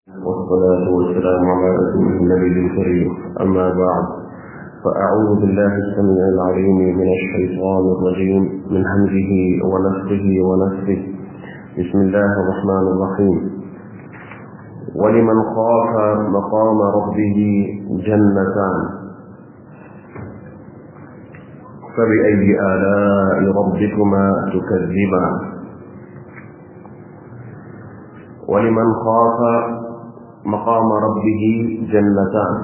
والصلاة والسلام على رسول النبي الكريم. أما بعد، فأعوذ بالله السميع العليم من الشيطان الرجيم من همزه ونفخه ونفثه. بسم الله الرحمن الرحيم. ولمن خاف مقام ربه جنتان فبأي آلاء ربكما تكذبان. ولمن خاف مقام ربه جنتان،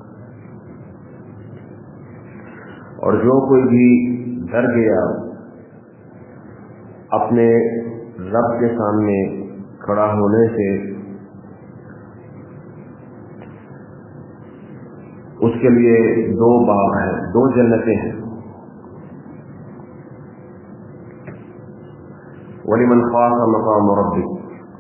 اور جو کوئی بھی ڈر گیا اپنے رب کے سامنے کھڑا ہونے سے، اس کے لیے دو باغ ہیں، دو جنتیں ہیں. وَلِمَنْ خَافَ مَقَامَ رَبِّهِ،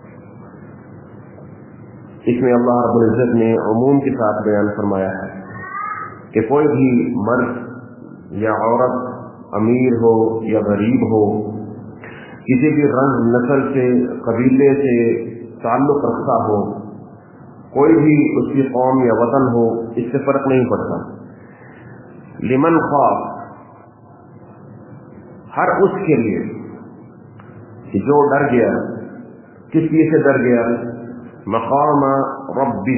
اس میں اللہ رب العزت نے عموم کے ساتھ بیان فرمایا ہے کہ کوئی بھی مرد یا عورت، امیر ہو یا غریب ہو، کسی بھی رنگ، نسل سے، قبیلے سے تعلق رکھتا ہو، کوئی بھی اس کی قوم یا وطن ہو، اس سے فرق نہیں پڑتا. لمن خاف، ہر اس کے لیے کہ جو ڈر گیا. کس چیز سے ڈر گیا؟ مقام ربی.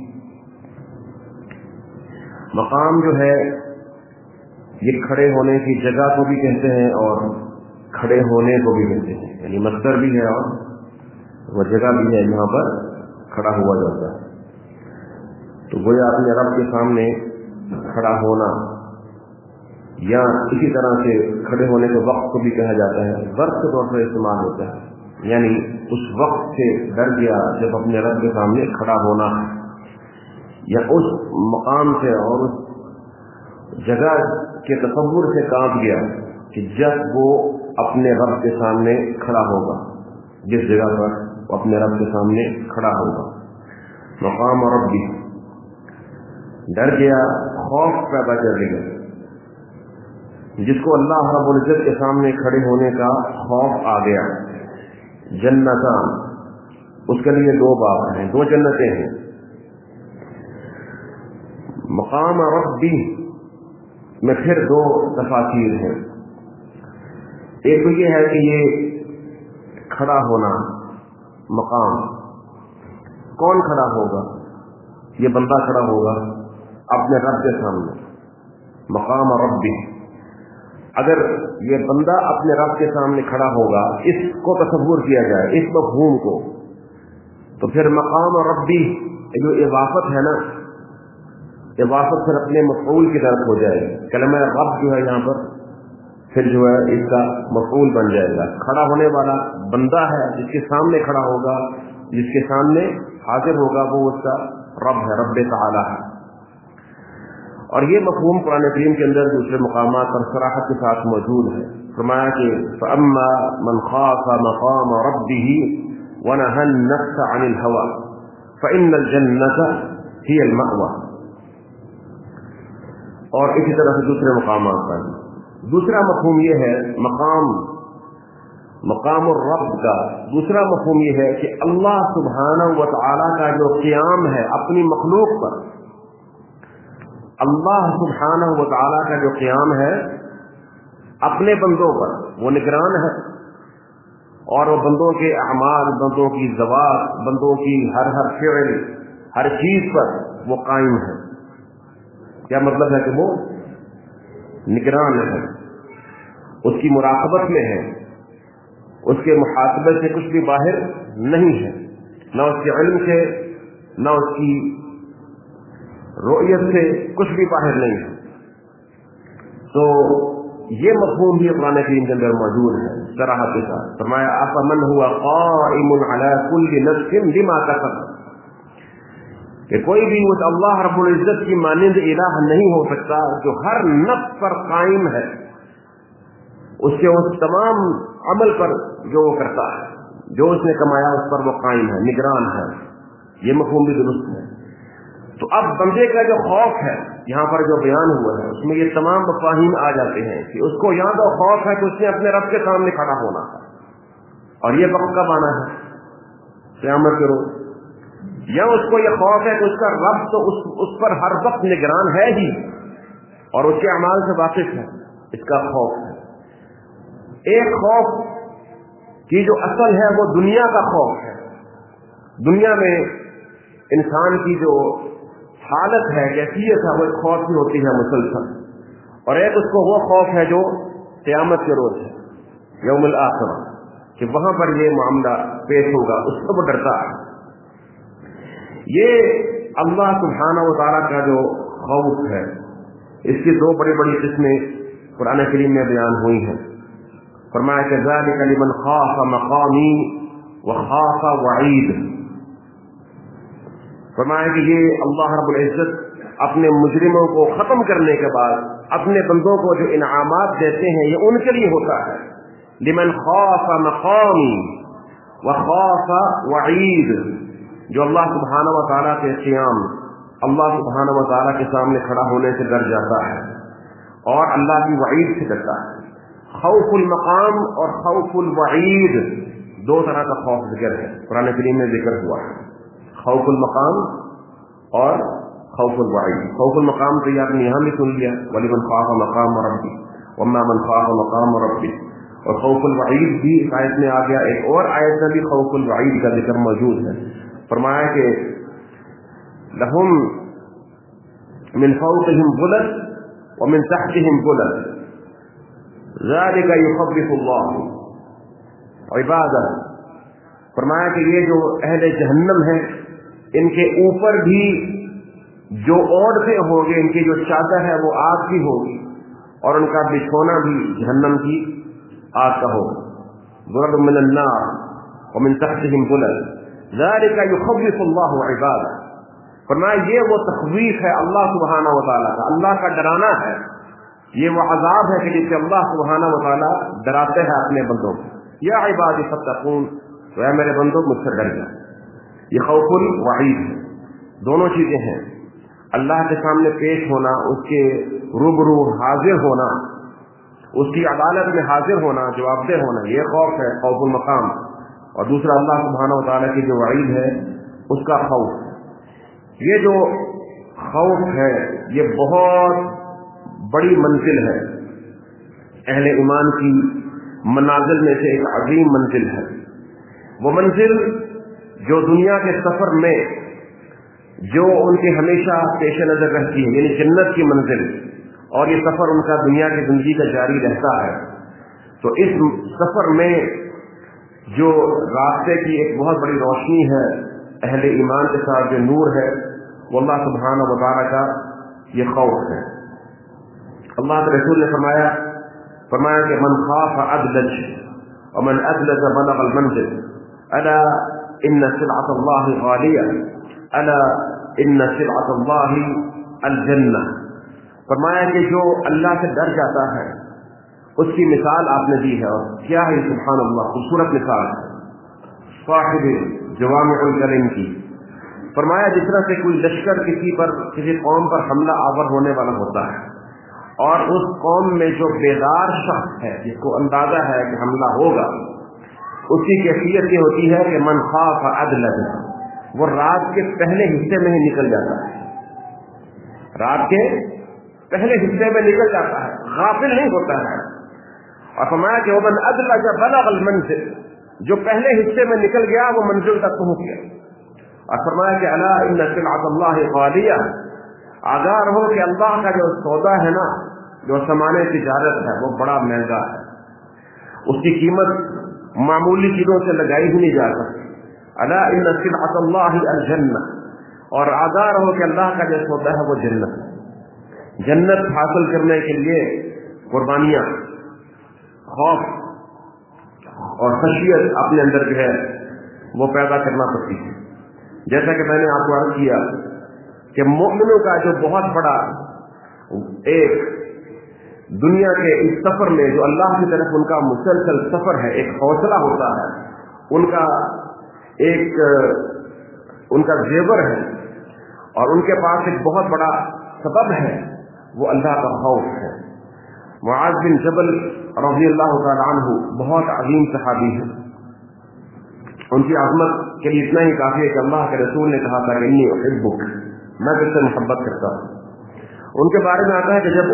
مقام جو ہے یہ کھڑے ہونے کی جگہ کو بھی کہتے ہیں اور کھڑے ہونے کو بھی کہتے ہیں، یعنی مصدر بھی ہے اور وہ جگہ بھی ہے جہاں پر کھڑا ہوا جاتا ہے. تو گویا اپنے رب کے سامنے کھڑا ہونا، یا اسی طرح سے کھڑے ہونے کے وقت کو بھی کہا جاتا ہے، ظرف کے طور پر استعمال ہوتا ہے، یعنی اس وقت سے ڈر گیا جب اپنے رب کے سامنے کھڑا ہونا، یا اس مقام سے اور اس جگہ کے تصور سے کانپ گیا کہ جب وہ اپنے رب کے سامنے کھڑا ہوگا، جس جگہ پر وہ اپنے رب کے سامنے کھڑا ہوگا. مقام ربی، ڈر گیا، خوف پیدا کر لیا. جس کو اللہ رب العزت کے سامنے کھڑے ہونے کا خوف آ گیا. جنتان، اس کے لیے دو باغ ہیں، دو جنتیں ہیں. مقام ربی میں پھر دو تفاسیر ہیں. ایک تو یہ ہے کہ یہ کھڑا ہونا، مقام، کون کھڑا ہوگا؟ یہ بندہ کھڑا ہوگا اپنے رب کے سامنے. مقام ربی، اگر یہ بندہ اپنے رب کے سامنے کھڑا ہوگا، اس کو تصور کیا جائے، اس مفہوم کو، تو پھر مقام ربی جو اضافت ہے نا، اضافت پھر اپنے مفعول کی طرف ہو جائے. کلمہ رب جو ہے یہاں پر پھر جو ہے اس کا مفعول بن جائے گا. کھڑا ہونے والا بندہ ہے، جس کے سامنے کھڑا ہوگا، جس کے سامنے حاضر ہوگا، وہ اس کا رب ہے، رب تعالی ہے. اور یہ مفہوم قرآن کریم کے اندر دوسرے مقامات پر صراحت کے ساتھ موجود ہے. فرمایا کہ فَأَمَّا مَنْ خَافَ مَقَامَ رَبِّهِ وَنَهَى النَّفْسَ عَنِ الْهَوَىٰ فَإِنَّ الْجَنَّةَ هِيَ الْمَأْوَىٰ. اور اسی طرح سے دوسرے مقامات پر دوسرا مفہوم یہ ہے، مقام الرب کا دوسرا مفہوم یہ ہے کہ اللہ سبحانہ و تعالی کا جو قیام ہے اپنی مخلوق پر، اللہ سبحانہ و تعالی کا جو قیام ہے اپنے بندوں پر، وہ نگران ہے، اور وہ بندوں کے اعمال، بندوں کی ذوات، بندوں کی ہر فعل، ہر چیز پر وہ قائم ہے. کیا مطلب ہے کہ وہ نگران ہے، اس کی مراقبت میں ہے، اس کے محاسبے سے کچھ بھی باہر نہیں ہے، نہ اس کے علم سے، نہ اس کی رؤیت سے کچھ بھی باہر نہیں ہے. تو یہ مفہوم بھی قرآن کریم کے اندر موجود ہے صراحت کے ساتھ. فرمایا أَفَمَنْ هُوَ قَائِمٌ عَلَى كُلِّ نَفْسٍ بِمَا كَسَبَتْ، کہ کوئی بھی اس اللہ رب العزت کی مانند الہ نہیں ہو سکتا جو ہر نفس پر قائم ہے، اس کے اس تمام عمل پر جو وہ کرتا ہے، جو اس نے کمایا اس پر وہ قائم ہے، نگران ہے. یہ مفہوم بھی درست ہے. تو اب بندے کا جو خوف ہے یہاں پر جو بیان ہوا ہے، اس میں یہ تمام مفاہیم آ جاتے ہیں کہ اس کو یہاں تو خوف ہے کہ اس نے اپنے رب کے سامنے کھڑا ہونا ہے، اور یہ وقت کب آنا ہے؟ قیامت کے روز. یا اس کو یہ خوف ہے کہ اس کا رب تو اس پر ہر وقت نگران ہے ہی اور اس کے اعمال سے واقف ہے، اس کا خوف ہے۔ ایک خوف کی جو اصل ہے وہ دنیا کا خوف ہے، دنیا میں انسان کی جو حالت ہے، کیفیت ہے، وہ ایک خوف کی ہوتی ہے مسلسل، اور ایک اس کو وہ خوف ہے جو قیامت کے روز ہے، یوم الآخرہ، کہ وہاں پر یہ معاملہ پیش ہوگا، اس سے وہ ڈرتا ہے۔ یہ اللہ سبحانہ و تعالیٰ کا جو خوف ہے، اس کی دو بڑی بڑی قسمیں قرآن کریم میں بیان ہوئی ہیں۔ فرمایا کہ ذَلِكَ لِمَنْ خَافَ مَقَامِي وَخَافَ وَعِيدِ، فرمایا کہ یہ اللہ رب العزت اپنے مجرموں کو ختم کرنے کے بعد اپنے بندوں کو جو انعامات دیتے ہیں یہ ان کے لیے ہوتا ہے۔ لمن خاف مقامی وخاف وعید، جو اللہ سبحانہ و تعالیٰ کے قیام، اللہ سبحانہ و تعالیٰ کے سامنے کھڑا ہونے سے ڈر جاتا ہے اور اللہ کی وعید سے ڈرتا ہے۔ خوف المقام اور خوف الوعید دو طرح کا خوف ذکر ہے، قرآن کریم میں ذکر ہوا ہے، خوف المقام اور خوف الوعید۔ خوف المقام تو آپ نے یہاں بھی سن لیا، وَلِمَنْ خَافَ مَقَامَ رَبِّهِ وَأَمَّا مَنْ خَافَ مَقَامَ رَبِّهِ، اور خوف الوعید بھی اس آیت میں آ گیا، ایک اور آیت میں بھی خوف الوعید کا ذکر موجود ہے۔ فرمایا کہ لہم من فوقہم ظلل ومن تحتہم ظلل ذالک یخوف اللہ عبادہ، فرمایا کہ یہ جو اہل جہنم ہیں ان کے اوپر بھی جو اوڑھتے ہوں گے، ان کی جو چادر ہے وہ آگ کی ہوگی اور ان کا بچھونا بھی جہنم کی آگ کا ہوگا۔ ظلل من النار ومن تحتہم ظلل ذالک یخوف اللہ عبادہ، فرمایا یہ وہ تخویف ہے اللہ سبحانہ و تعالیٰ کا، اللہ کا ڈرانا ہے، یہ وہ عذاب ہے کہ جس سے اللہ سبحانہ و تعالیٰ ڈراتے ہیں اپنے بندوں کو۔ یا عبادی فاتقون، تو اے میرے بندوں مجھ سے ڈر جائے۔ یہ خوف الوعید ہے، دونوں چیزیں ہیں، اللہ کے سامنے پیش ہونا، اس کے روبرو حاضر ہونا، اس کی عدالت میں حاضر ہونا، جوابدہ ہونا، یہ خوف ہے، خوف المقام، اور دوسرا اللہ سبحانہ و تعالیٰ کی جو وعید ہے اس کا خوف۔ یہ جو خوف ہے یہ بہت بڑی منزل ہے، اہل ایمان کی منازل میں سے ایک عظیم منزل ہے، وہ منزل جو دنیا کے سفر میں جو ان کے ہمیشہ پیش نظر رہتی ہے، یعنی جنت کی منزل، اور یہ سفر ان کا دنیا کی زندگی کا جاری رہتا ہے۔ تو اس سفر میں جو راستے کی ایک بہت بڑی روشنی ہے اہل ایمان کے ساتھ، جو نور ہے، وہ اللہ سبحانہ و تعالیٰ کا یہ خوف ہے۔ اللہ کے رسول نے فرمایا کہ من خاف ادلج ومن ادلج بلغ المنزل، الا ان سلعۃ اللہ غالیہ، الا ان سلعۃ اللہ الجنہ، فرمایا کہ جو اللہ سے ڈر جاتا ہے اس کی مثال آپ نے دی ہے، اور کیا ہے سبحان اللہ، خوبصورت مثال ہے صاحب جوامع الکلم کی۔ فرمایا جس طرح سے کوئی لشکر کسی قوم پر حملہ آور ہونے والا ہوتا ہے، اور اس قوم میں جو بیدار شخص ہے جس کو اندازہ ہے کہ حملہ ہوگا، اس کی کیفیت یہ ہوتی ہے کہ من خاف ادلج، وہ رات کے پہلے حصے میں ہی نکل جاتا ہے، رات کے پہلے حصے میں نکل جاتا ہے، غافل نہیں ہوتا ہے۔ اور فرمایا کہ ومن ادلج بلغ المنزل، جو پہلے حصے میں نکل گیا وہ منزل تک پہنچ گیا۔ اور فرمایا کہ الا ان سلعۃ اللہ غالیہ، آگاہ رہو کہ اللہ کا جو سودا ہے نا، جو سامان تجارت ہے، وہ بڑا مہنگا ہے، اس کی قیمت معمولی چیزوں سے لگائی ہی نہیں جا سکتی۔ الا ان سلعۃ اللہ الجنہ، اور آگاہ رہو کہ اللہ کا جو سودا ہے وہ جنت ہے۔ جنت حاصل کرنے کے لیے قربانیاں، خوف اور خشیت اپنے اندر جو ہے وہ پیدا کرنا پڑتی ہے۔ جیسا کہ میں نے آپ کو عرض کیا کہ مومنوں کا جو بہت بڑا ایک دنیا کے اس سفر میں جو اللہ کی طرف ان کا مسلسل سفر ہے، ایک حوصلہ ہوتا ہے، ان کا ایک ان کا زیور ہے، اور ان کے پاس ایک بہت بڑا سبب ہے، وہ اللہ کا خوف ہے۔ معاذ بن جبل رضی اللہ تعالی عنہ بہت عظیم صحابی ہے، ان کی عظمت کے لیے اتنا ہی کافی ہے کہ اللہ کے رسول نے کہا تھا کہ انی احبک، میں تجھ سے محبت کرتا ہوں۔ ان کے بارے میں آتا ہے کہ جب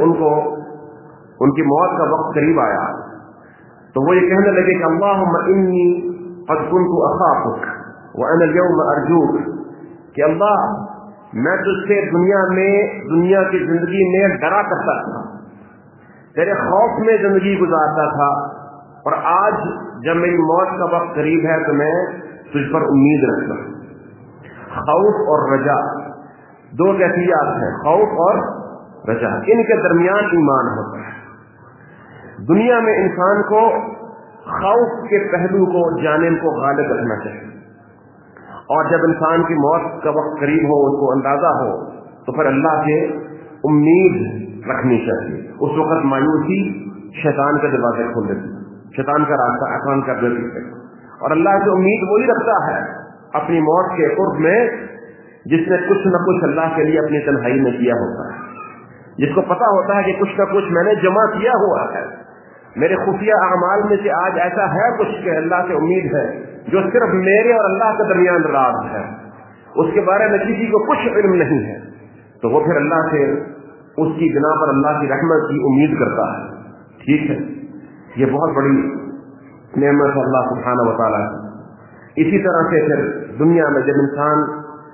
ان کی موت کا وقت قریب آیا تو وہ یہ کہنے لگے کہ اللہم انی قد کنت اخافک وانا اليوم ارجوک، کہ اللہ میں تجھ سے دنیا کی زندگی میں ڈرا کرتا تھا، تیرے خوف میں زندگی گزارتا تھا، اور آج جب میری موت کا وقت قریب ہے تو میں تجھ پر امید رکھتا ہوں۔ خوف اور رجا دو کیفیات ہیں، خوف اور رجا، ان کے درمیان ایمان ہوتا ہے۔ دنیا میں انسان کو خوف کے پہلو کو، جانب کو غالب رکھنا چاہیے، اور جب انسان کی موت کا وقت قریب ہو، اس کو اندازہ ہو، تو پھر اللہ سے امید رکھنی چاہیے۔ اس وقت مایوسی شیطان کے دروازے کھول دیتی ہے، شیطان کا راستہ آسان کر دیتی ہے، اور اللہ سے امید وہی رکھتا ہے اپنی موت کے قرب میں جس نے کچھ نہ کچھ اللہ کے لیے اپنی تنہائی میں کیا ہوتا ہے، جس کو پتا ہوتا ہے کہ کچھ نہ کچھ میں نے جمع کیا ہوا ہے، میرے خفیہ اعمال میں سے آج ایسا ہے کچھ کہ اللہ سے امید ہے جو صرف میرے اور اللہ کے درمیان راز ہے، اس کے بارے میں کسی کو کچھ علم نہیں ہے، تو وہ پھر اللہ سے اس کی بنا پر اللہ کی رحمت کی امید کرتا ہے۔ ٹھیک ہے، یہ بہت بڑی نعمت ہے اللہ سبحانہ و تعالیٰ کی۔ اسی طرح سے پھر دنیا میں جب انسان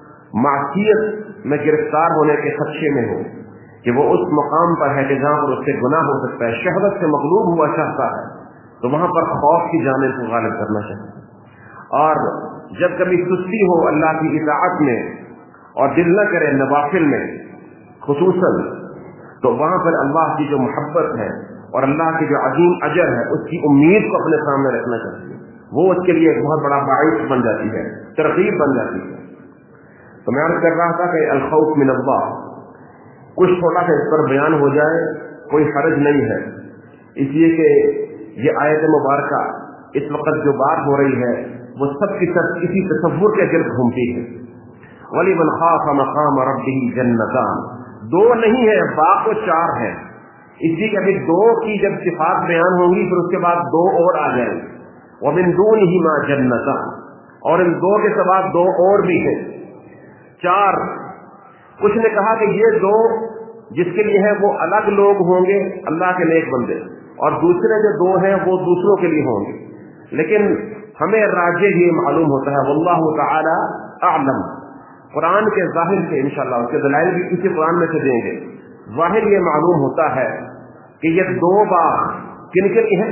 معصیت میں گرفتار ہونے کے خدشے میں ہو کہ وہ اس مقام پر ہے کہ جہاں پر اس سے گناہ ہو سکتا ہے، شہوت سے مغلوب ہوا چاہتا ہے، تو وہاں پر خوف کی جانب کو غالب کرنا چاہیے، اور جب کبھی سستی ہو اللہ کی اطاعت میں اور دل نہ کرے نوافل میں خصوصاً، تو وہاں پر اللہ کی جو محبت ہے اور اللہ کی جو عظیم اجر ہے اس کی امید کو اپنے سامنے رکھنا چاہیے، وہ اس کے لیے ایک بہت بڑا باعث بن جاتی ہے، ترغیب بن جاتی ہے۔ تو میں عرض کر رہا تھا کہ الخوف من اللہ، کچھ تھوڑا سا اس پر بیان ہو جائے کوئی حرج نہیں ہے، اس لیے کہ یہ آیت مبارکہ اس وقت جو بات ہو رہی ہے وہ سب کی سب کسی تصور کے گرد گھومتی ہے۔ وَلِمَنْ خَافَ مَقَامَ رَبِّهِ جَنَّتَانِ، دو نہیں ہے، باق و چار ہے، اس لیے کہ ابھی دو کی جب صفات بیان ہوں گی پھر اس کے بعد دو اور آ جائیں گے، وَمِن دُونِهِمَا جَنَّتَانِ، اور ان دو کے ساتھ دو اور بھی ہیں، چار۔ کچھ نے کہا کہ یہ دو جس کے لیے ہے وہ الگ لوگ ہوں گے اللہ کے نیک بندے، اور دوسرے جو دو ہیں وہ دوسروں کے لیے ہوں گے، لیکن ہمیں راجح یہ معلوم ہوتا ہے واللہ تعالی اعلم، قرآن کے ظاہر سے انشاءاللہ اس کے دلائل بھی کسی قرآن میں سے دیں گے، ظاہر یہ معلوم ہوتا ہے کہ یہ دو بار کن کے لیے ہیں؟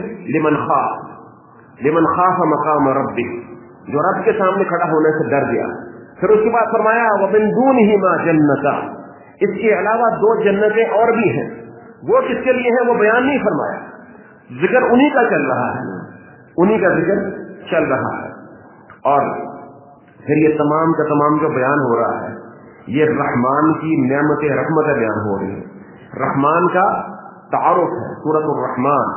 لمن خاف مقام ربہ، جو رب کے سامنے کھڑا ہونے سے ڈر گیا۔ پھر اس کے بعد فرمایا وَمِن دُونِهِمَا جَنَّتَانِ، اس کے علاوہ دو جنتیں اور بھی ہیں، وہ کس کے لیے ہیں وہ بیان نہیں فرمایا، ذکر انہی کا چل رہا ہے، انہی کا ذکر چل رہا ہے۔ اور پھر یہ تمام کا تمام جو بیان ہو رہا ہے یہ رحمان کی نعمت رحمت بیان ہو رہی ہے، رحمان کا تعارف ہے، سورۃ الرحمن،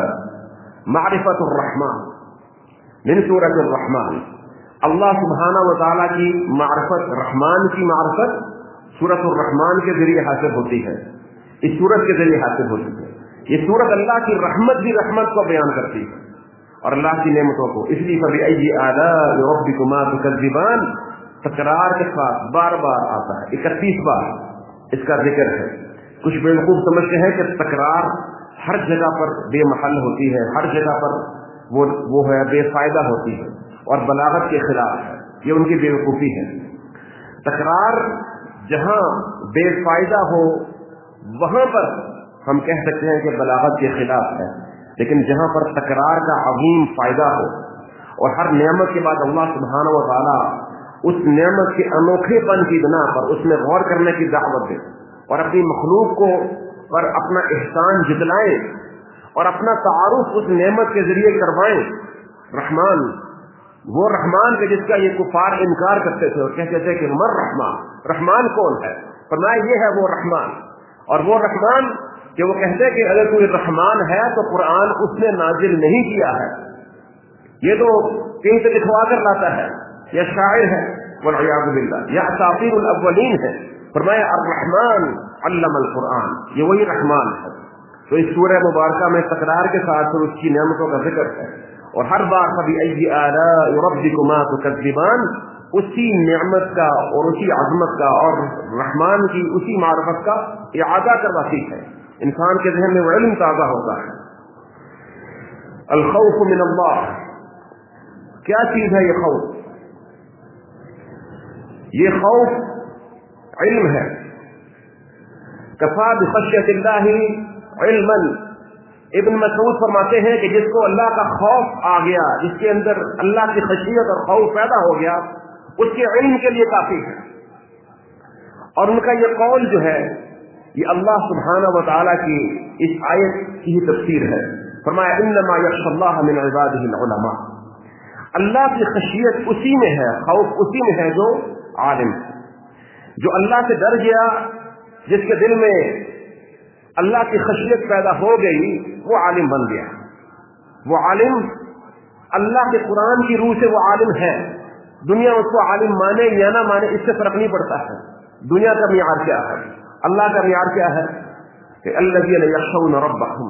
معرفت الرحمن من سورۃ الرحمن، اللہ سبحانہ و تعالیٰ کی معرفت، رحمان کی معرفت سورۃ الرحمن کے ذریعے حاصل ہوتی ہے، اس سورت کے ذریعے حاصل ہوتی ہے۔ یہ سورت اللہ کی رحمت بھی رحمت کو بیان کرتی ہے اور اللہ کی نعمتوں کو، اس لیے فبأي آلاء ربكما تكذبان تکرار کے ساتھ بار بار آتا ہے، 31 بار اس کا ذکر ہے۔ کچھ بیوقوف سمجھتے ہیں کہ تکرار ہر جگہ پر بے محل ہوتی ہے، ہر جگہ پر وہ ہے بے فائدہ ہوتی ہے اور بلاغت کے خلاف ہے، یہ ان کی بیوقوفی ہے۔ تکرار جہاں بے فائدہ ہو وہاں پر ہم کہہ سکتے ہیں کہ بلاغت کے خلاف ہے، لیکن جہاں پر تکرار کا عظیم فائدہ ہو اور ہر نعمت کے بعد اللہ سبحانہ و تعالیٰ اس نعمت کے انوکھے پن کی بنا پر اس میں غور کرنے کی دعوت دے اور اپنی مخلوق کو پر اپنا احسان جتلائیں اور اپنا تعارف اس نعمت کے ذریعے کروائیں، رحمان، وہ رحمان کے جس کا یہ کفار انکار کرتے تھے اور کہتے تھے کہ مر رحمان، رحمان کون ہے؟ فرمایا یہ ہے وہ رحمان، اور وہ رحمان کہ وہ کہتے کہ اگر کوئی رحمان ہے تو قرآن اس نے نازل نہیں کیا ہے، یہ تو کہیں سے لکھوا کر لاتا ہے، یا شاعر ہے والعیاذ باللہ، یا اساطیر الاولین ہے۔ فرمایا الرحمن علم القرآن، یہ وہی رحمان ہے۔ تو اس سورہ مبارکہ میں تکرار کے ساتھ اس کی نعمتوں کا ذکر ہے اور ہر بار فبأي آلاء ربكما تكذبان اسی نعمت کا اور اسی عظمت کا اور رحمان کی اسی معرفت کا اعادہ کرواتی ہے. انسان کے ذہن میں وہ علم تازہ ہوتا ہے. الخوف من اللہ، کیا چیز ہے یہ خوف؟ یہ خوف علم ہے. کفا بخشیۃ اللہ علما. ابن مسعود فرماتے ہیں کہ جس کو اللہ کا خوف آ گیا، جس کے اندر اللہ کی خشیت اور خوف پیدا ہو گیا، اس کے علم کے لیے کافی ہے. اور ان کا یہ قول جو ہے یہ اللہ سبحانہ و تعالیٰ کی اس آیت کی تفسیر ہے. فرمایا انما یخشی اللہ من عبادہ العلماء. اللہ کی خشیت اسی میں ہے، خوف اسی میں ہے جو عالم ہے. جو اللہ سے ڈر گیا، جس کے دل میں اللہ کی خشیت پیدا ہو گئی، وہ عالم بن گیا. وہ عالم اللہ کے قرآن کی روح سے وہ عالم ہے. دنیا اس کو عالم مانے یا نہ مانے اس سے فرق نہیں پڑتا ہے. دنیا کا معیار کیا ہے، اللہ کا معیار کیا ہے کہ الذین یخشون ربہم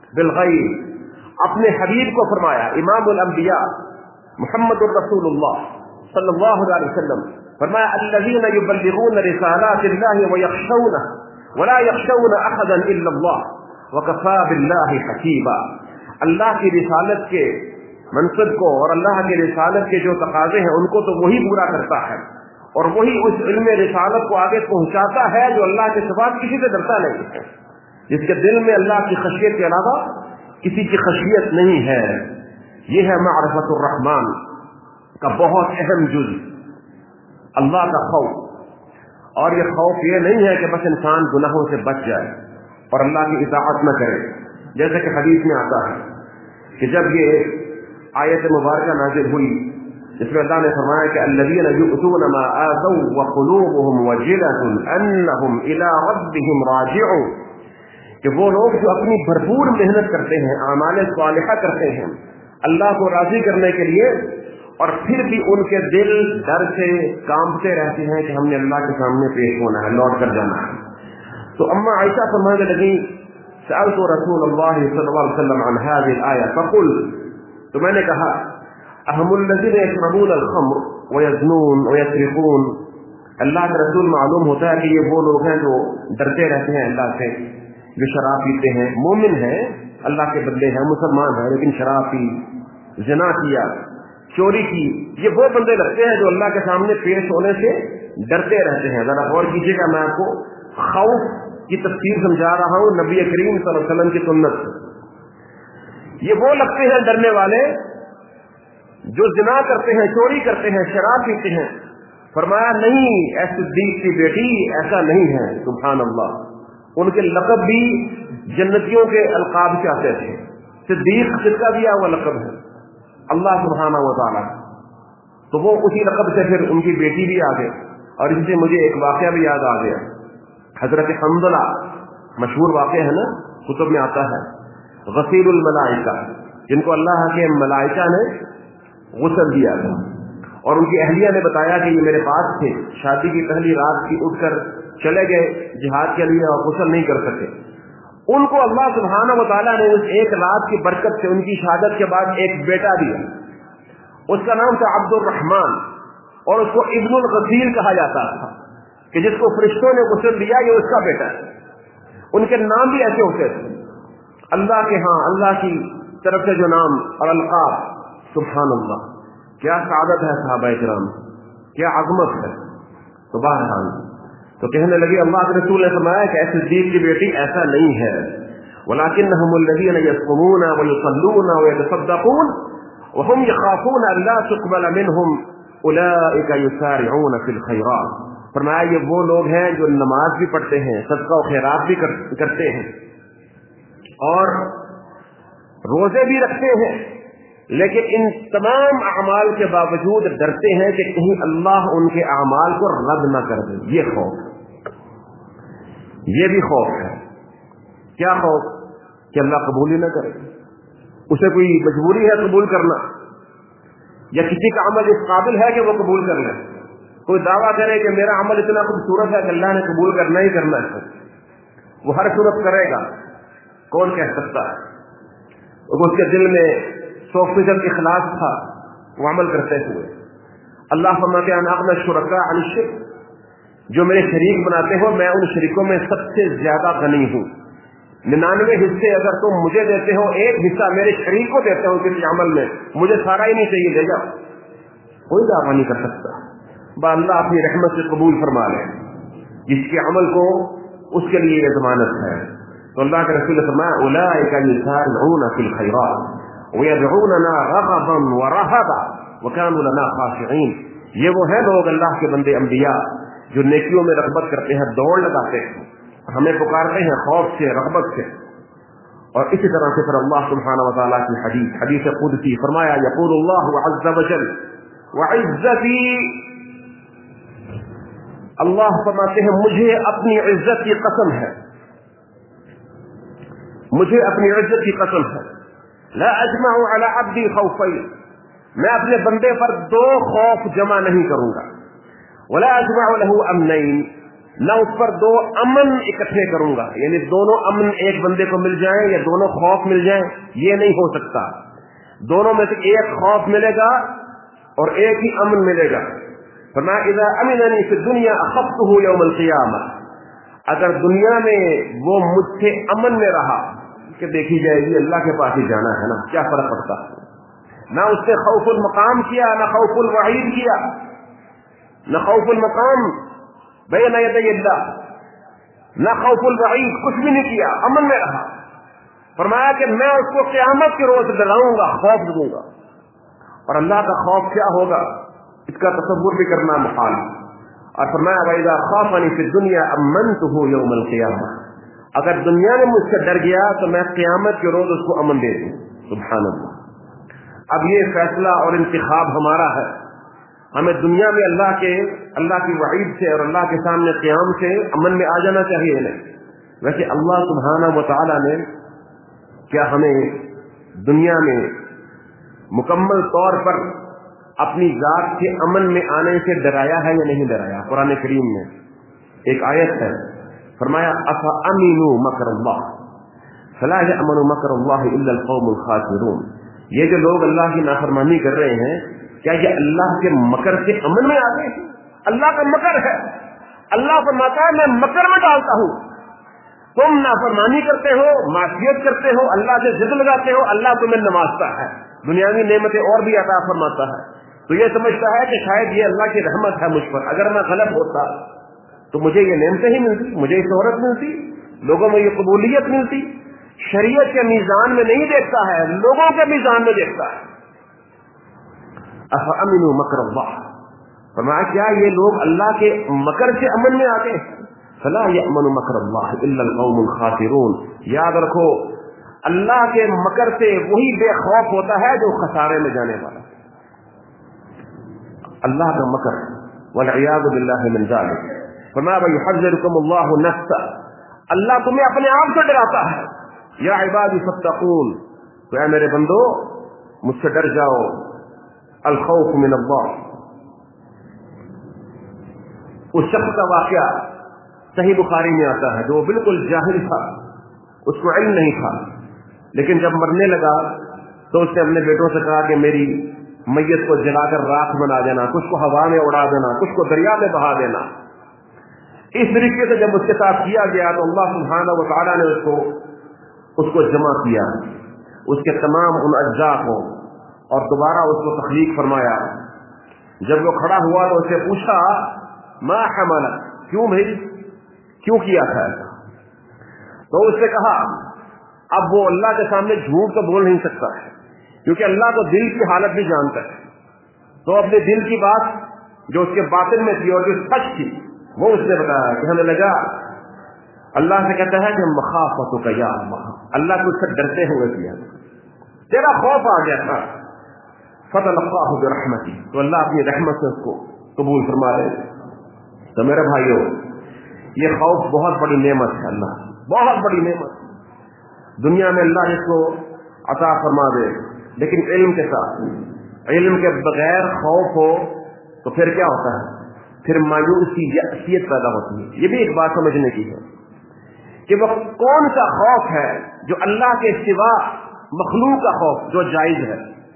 بالغیب. اپنے حبیب کو فرمایا، امام الانبیاء محمد الرسول اللہ صلی اللہ علیہ وسلم فرمایا الذین یبلغون رسالات اللہ ویخشونہ ولا یخشون احدا الا اللہ وکفی باللہ حسیبا. اللہ کی رسالت کے منصب کو اور اللہ کے رسالت کے جو تقاضے ہیں ان کو تو وہی پورا کرتا ہے، اور وہی اس علم رسالت کو آگے پہنچاتا ہے جو اللہ کے سوا کسی سے ڈرتا نہیں ہے، جس کے دل میں اللہ کی خشیت کے علاوہ کسی کی خشیت نہیں ہے. یہ ہے معرفت الرحمن کا بہت اہم جز، اللہ کا خوف. اور یہ خوف یہ نہیں ہے کہ بس انسان گناہوں سے بچ جائے اور اللہ کی اطاعت نہ کرے. جیسے کہ حدیث میں آتا ہے کہ جب یہ آیت مبارکہ نازل ہوئی جس میں اللہ نے فرمایا کہ الذین یؤتون ما آتوا وقلوبهم وجلة انہم الی ربہم راجعون، کہ وہ لوگ جو اپنی بھرپور محنت کرتے ہیں، اعمال صالحہ کرتے ہیں اللہ کو راضی کرنے کے لیے، اور پھر بھی ان کے دل ڈر سے کانپتے رہتے ہیں کہ ہم نے اللہ کے سامنے پیش ہونا ہے، لوٹ کر جانا ہے. تو اما عائشہ فرمانے لگی سألت رسول اللہ صلی اللہ علیہ وسلم عن هذه الآية فقل، تو میں نے کہا اهم الذين يشربون الخمر ويزنون ويسرقون. اللہ کے رسول معلوم ہوتا ہے کہ یہ وہ لوگ ہیں جو ڈرتے رہتے ہیں اللہ سے، جو شراب پیتے ہیں، مومن ہیں، اللہ کے بندے ہیں، مسلمان ہیں، لیکن شراب پی، زنا کیا، چوری کی. یہ وہ بندے لگتے ہیں جو اللہ کے سامنے پیش ہونے سے ڈرتے رہتے ہیں. ذرا غور کیجیے گا، میں آپ کو خوف کی تفسیر سمجھا رہا ہوں نبی کریم صلی اللہ علیہ وسلم کی سنت سے. یہ وہ لگتے ہیں ڈرنے والے جو زنا کرتے ہیں، چوری کرتے ہیں، شراب پیتے ہیں. فرمایا نہیں اے صدیق کی بیٹی، ایسا نہیں ہے. سبحان اللہ. ان کے لقب بھی جنتیوں کے القاب سے آتے تھے. صدیق کس کا دیا ہوا لقب ہے؟ اللہ سبحانہ و تعالیٰ. تو وہ اسی لقب سے پھر ان کی بیٹی بھی آ گئی. اور اس سے مجھے ایک واقعہ بھی یاد آ گیا. حضرت حنظلہ، مشہور واقعہ ہے نا، کتب میں آتا ہے، غسیل الملائکہ، جن کو اللہ کے ملائکہ نے غسل دیا تھا، اور ان کی اہلیہ نے بتایا کہ یہ میرے پاس تھے، شادی کی پہلی رات کی اٹھ کر چلے گئے جہاد کے لیے اور غسل نہیں کر سکے. ان کو اللہ سبحانہ و تعالیٰ نے اس ایک رات کی برکت سے ان کی شہادت کے بعد ایک بیٹا دیا. اس کا نام تھا عبد الرحمن، اور اس کو ابن الغسیل کہا جاتا تھا، کہ جس کو فرشتوں نے غسل دیا یہ اس کا بیٹا ہے. ان کے نام بھی ایسے ہوتے تھے اللہ کے ہاں، اللہ کی طرف سے جو نام اور القاب. سبحان اللہ، کیا سعادت ہے صحابہ کرام، کیا عظمت ہے. تو بہرحال تو کہنے لگے اللہ کے رسول نے فرمایا کہ ایسے صدیق کی بیٹی ایسا نہیں ہے، ولکنہم الذین یصومون ویصلون ویتصدقون وهم یخافون ان لا تقبل منهم اولئک یسارعون فی الخیرات. فرمایا یہ وہ لوگ ہیں جو نماز بھی پڑھتے ہیں، صدقہ و خیرات بھی کرتے ہیں، اور روزے بھی رکھتے ہیں، لیکن ان تمام اعمال کے باوجود ڈرتے ہیں کہ کہیں اللہ ان کے اعمال کو رد نہ کر دے. یہ خوف، یہ بھی خوف ہے. کیا خوف؟ کہ اللہ قبول ہی نہ کرے. اسے کوئی مجبوری ہے قبول کرنا، یا کسی کا عمل اس قابل ہے کہ وہ قبول کر لے. کوئی دعویٰ کرے کہ میرا عمل اتنا خوبصورت ہے کہ اللہ نے قبول کرنا ہی کرنا ہے، وہ ہر صورت کرے گا، کون کہہ سکتا ہے؟ اس کے دل میں 100% इखलास था वो अमल करते हुए। अल्लाह फरमाते हैं अना शुरका अन शिर्क, जो मेरे शरीक बनाते हो मैं उन शरीकों में सबसे ज्यादा गनी हूं। 99 हिस्से अगर तुम मुझे देते हो, एक हिस्सा मेरे शरीक को देते हो किसी अमल में, मुझे सारा ही नहीं चाहिए, ले जाओ। कोई दावा नहीं कर सकता। अल्लाह अपनी रहमत से कबूल फरमा ले जिसके अमल को, उसके लिए ये जमानत है। तो अल्लाह के रसूल ने फरमाया उलाइका युसारिऊना फिल खैरात व यदऊना रगबन व रहबा व कानू लना खाशिईन। ये वो है लोग, अल्लाह के बंदे अंबिया, जो नेकियों में रगबत करते हैं, दौड़ लगाते हैं, हमें पुकारते हैं खौफ से, रगबत से। और इसी तरह से फिर अल्लाह सुब्हानहू व तआला की हदीस कुदसी फरमाया यक़ूलुल्लाहु अज़्ज़ व जल व इज़्ज़ती, अल्लाह फरमाते हैं मुझे अपनी इज्जत की कसम है, मुझे अपनी इज्जत की कसम है, ला अजमअु अला अब्दी खौफैन, मैं अपने बंदे पर 2 खौफ जमा नहीं करूंगा, वला अजमअु लहू अमनैन, न उस पर 2 अमन इकट्ठे करूंगा, यानी दोनों अमन एक बंदे को मिल जाए या दोनों खौफ मिल जाए, ये नहीं हो सकता। दोनों में से एक खौफ मिलेगा और एक ही अमन मिलेगा। फरमाया इज़ा अमिननी फी दुनिया अखफ्तहु यौमल क़ियामा, अगर दुनिया में वो मुझसे अमन में रहा कि देखी जाएगी अल्लाह के पास ही जाना है ना, क्या फर्क पड़ता है। ना उससे खौफुल मकाम किया, ना खौफुल वईद किया, ना खौफुल मकाम बैन यदै अल्लाह, ना खौफुल वईद, कुछ भी नहीं किया, अमन में रहा। फरमाया कि मैं उसको क़यामत के रोज डराऊंगा, खौफ दूंगा। और अल्लाह का खौफ क्या होगा इसका तसव्वुर भी करना मुहाल। और फरमाया वइज़ा खाफनी फी दुनिया अमनतहु यौमल क़ियामा, अगर दुनिया में मुझसे डर गया तो मैं क़यामत के रोज उसको अमन दे दूं। सुभान अल्लाह। अब ये फैसला और इंतखाब हमारा है, हमें दुनिया में अल्लाह की वईद से और अल्लाह के सामने क़याम से अमन में आ जाना चाहिए नहीं। वैसे अल्लाह सुब्हानहू व तआला ने क्या हमें दुनिया में मुकम्मल तौर पर अपनी जात के अमन में आने से डराया है या नहीं डराया? कुरान करीम में एक आयत है, फरमाया अफ़ा अमीनु मकरल्लाह फला यअमनु मकरल्लाह इल्ला अल-क़ौमुल ख़ासिरून। ये जो लोग अल्लाह की नाफरमानी कर रहे हैं, क्या ये अल्लाह के मकर से अमन में आ गए? अल्लाह का मकर है। अल्लाह फरमाता है मैं मकर में डालता हूं। तुम नाफरमानी करते हो, मासियत करते हो, अल्लाह से जिद लगाते हो, अल्लाह तुम्हें नवाजता है, दुनियावी नेमतें और भी अता फरमाता है। तो ये समझता है कि शायद ये अल्लाह की रहमत है मुझ पर, अगर मैं गलत होता तो मुझे ये नेमतें ही मिलती, मुझे ये शोहरत मिलती, लोगों में ये कबूलियत मिलती। शरीयत के मीजान में नहीं देखता है, लोगों के मीजान में देखता है। अफ़ा अमिनु मकरल्लाह, फरमाया क्या ये लोग अल्लाह के मकर से अमन में आते हैं? फला यअमनु मकरल्लाह इल्ला अल-क़ौमुल ख़ासिरून। याद रखो अल्लाह के मकर से वही बेखौफ होता है जो खसारे में जाने वाला। अल्लाह का मकर वल-इयाज़ु बिल्लाहि मिन ज़ालिक। फरमाया युहज़्ज़िरुकुमुल्लाहु नफ़्सा, अल्लाह तुम्हें अपने आप से डराता है। या इबादी फत्तक़ून, तो ऐ मेरे बंदो मुझसे डर जाओ। अल खौफ मिन अल्लाह, उस शख्स का वाक़या सही बुखारी में आता है जो बिल्कुल जाहिल था, उसको इल्म नहीं था, लेकिन जब मरने लगा तो उसने अपने बेटों से कहा कि मेरी मैयत को जलाकर राख बना देना, कुछ को हवा में उड़ा देना, कुछ को दरिया में बहा देना। इस तरीके से जब उसके साथ किया गया तो अल्लाह सुब्हानहू व तआला ने उसको जमा किया, उसके तमाम उन अज्जा को, और दोबारा उसको तख्लीक फरमाया। जब वो खड़ा हुआ तो उससे पूछा मा हमलक, क्यों भाई क्यों किया था ऐसा? तो उसने कहा, अब वो अल्लाह के सामने झूठ तो बोल नहीं सकता है क्योंकि अल्लाह तो दिल की हालत भी जानता है। तो अपने दिल की बात जो उसके बातिन में थी और जो सच थी वो उसने बताया कि हमें लगा, अल्लाह से कहता है कि मखाफतुका या अल्लाह, अल्लाह को उससे डरते हुए किया, तेरा खौफ आ गया था। फतलक़ाहु बिरहमती, तो अल्लाह अपनी रहमत से उसको कबूल फरमा ले। तो मेरे भाइयों ये खौफ बहुत बड़ी नेमत है, अल्लाह बहुत बड़ी नेमत। दुनिया में अल्लाह इसको अता फरमा दे, लेकिन इल्म के साथ, इल्म के बगैर खौफ हो तो फिर क्या होता है? फिर मायूसी यअसियत पैदा होती है। ये भी एक बात समझने की है कि वह कौन सा खौफ है जो अल्लाह के सिवा मखलूक का खौफ जो जायज है,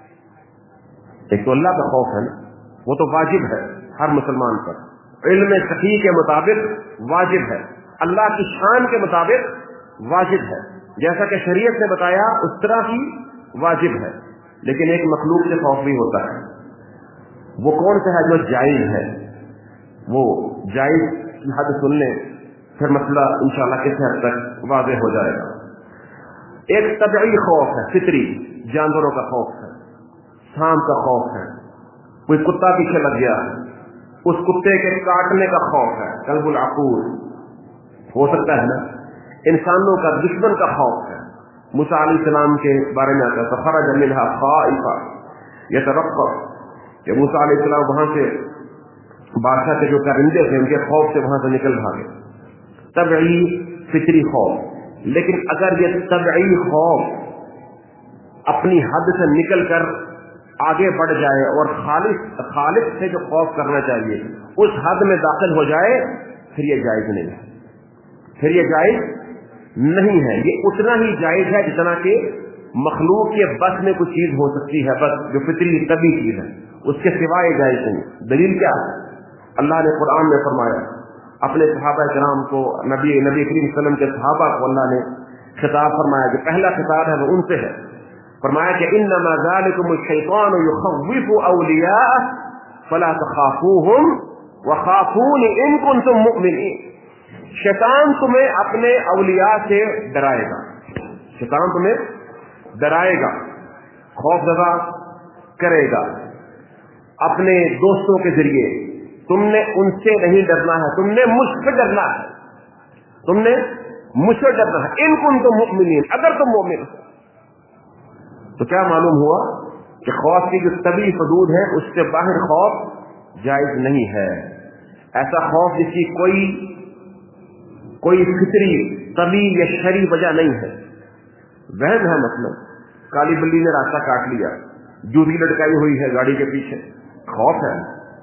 ایک تو اللہ کا خوف ہے نا، وہ تو واجب ہے ہر مسلمان پر، علم صحیح کے مطابق واجب ہے، اللہ کی شان کے مطابق واجب ہے، جیسا کہ شریعت نے بتایا اس طرح ہی واجب ہے۔ لیکن ایک مخلوق سے خوف بھی ہوتا ہے، وہ کون سا ہے؟ جو جائز ہے، وہ جائز کی حد سن لیں، پھر مسئلہ انشاءاللہ کس حد تک واضح ہو جائے گا۔ ایک طبعی خوف ہے، فطری، جانوروں کا خوف ہے، سانپ کا خوف ہے، کوئی کتا پیچھے لگ گیا اس کتے کے کاٹنے کا خوف ہے، قلب العقور ہو سکتا ہے نا۔ انسانوں کا دشمن کا خوف ہے، موسیٰ علیہ السلام کے بارے میں آتا ہے فخرج منہا خائفا یترقب، کہ موسیٰ علیہ السلام وہاں سے بادشاہ کے جو پرندے تھے ان کے خوف سے وہاں سے نکل بھاگے، طبعی فطری خوف۔ لیکن اگر یہ طبعی خوف اپنی حد سے نکل کر آگے بڑھ جائے اور خالص سے جو خوف کرنا چاہیے اس حد میں داخل ہو جائے، پھر یہ جائز نہیں ہے، پھر یہ جائز نہیں ہے۔ یہ اتنا ہی جائز ہے جتنا کہ مخلوق کے بس میں کوئی چیز ہو سکتی ہے، بس جو فطری طبی چیز ہے، اس کے سوا یہ جائز نہیں۔ دلیل کیا ہے؟ اللہ نے قرآن میں فرمایا، اپنے صحابہ کرام کو، نبی کریم صلی اللہ علیہ وسلم کے صحابہ کو اللہ نے خطاب فرمایا، جو پہلا خطاب ہے وہ ان سے ہے، فرمایا کہ انما ذالکم الشیطان یخوف اولیاءہ فلا تخافوہم وخافون ان کنتم مؤمنین۔ شیطان تمہیں اپنے اولیاء سے ڈرائے گا، شیطان تمہیں ڈرائے گا، خوف زدہ کرے گا اپنے دوستوں کے ذریعے۔ تم نے ان سے نہیں ڈرنا ہے، تم نے مجھ سے ڈرنا ہے، تم نے مجھ سے ڈرنا ہے، ان کنتم مؤمنین، اگر تم مومن ہو۔ تو کیا معلوم ہوا کہ خوف کی جو طبی حدود ہے اس سے باہر خوف جائز نہیں ہے۔ ایسا خوف جس کی کوئی فطری طبی یا شرعی وجہ نہیں ہے، وہم ہے، مثلا کالی بلی نے راستہ کاٹ لیا، جوتی لٹکائی ہوئی ہے گاڑی کے پیچھے، خوف ہے،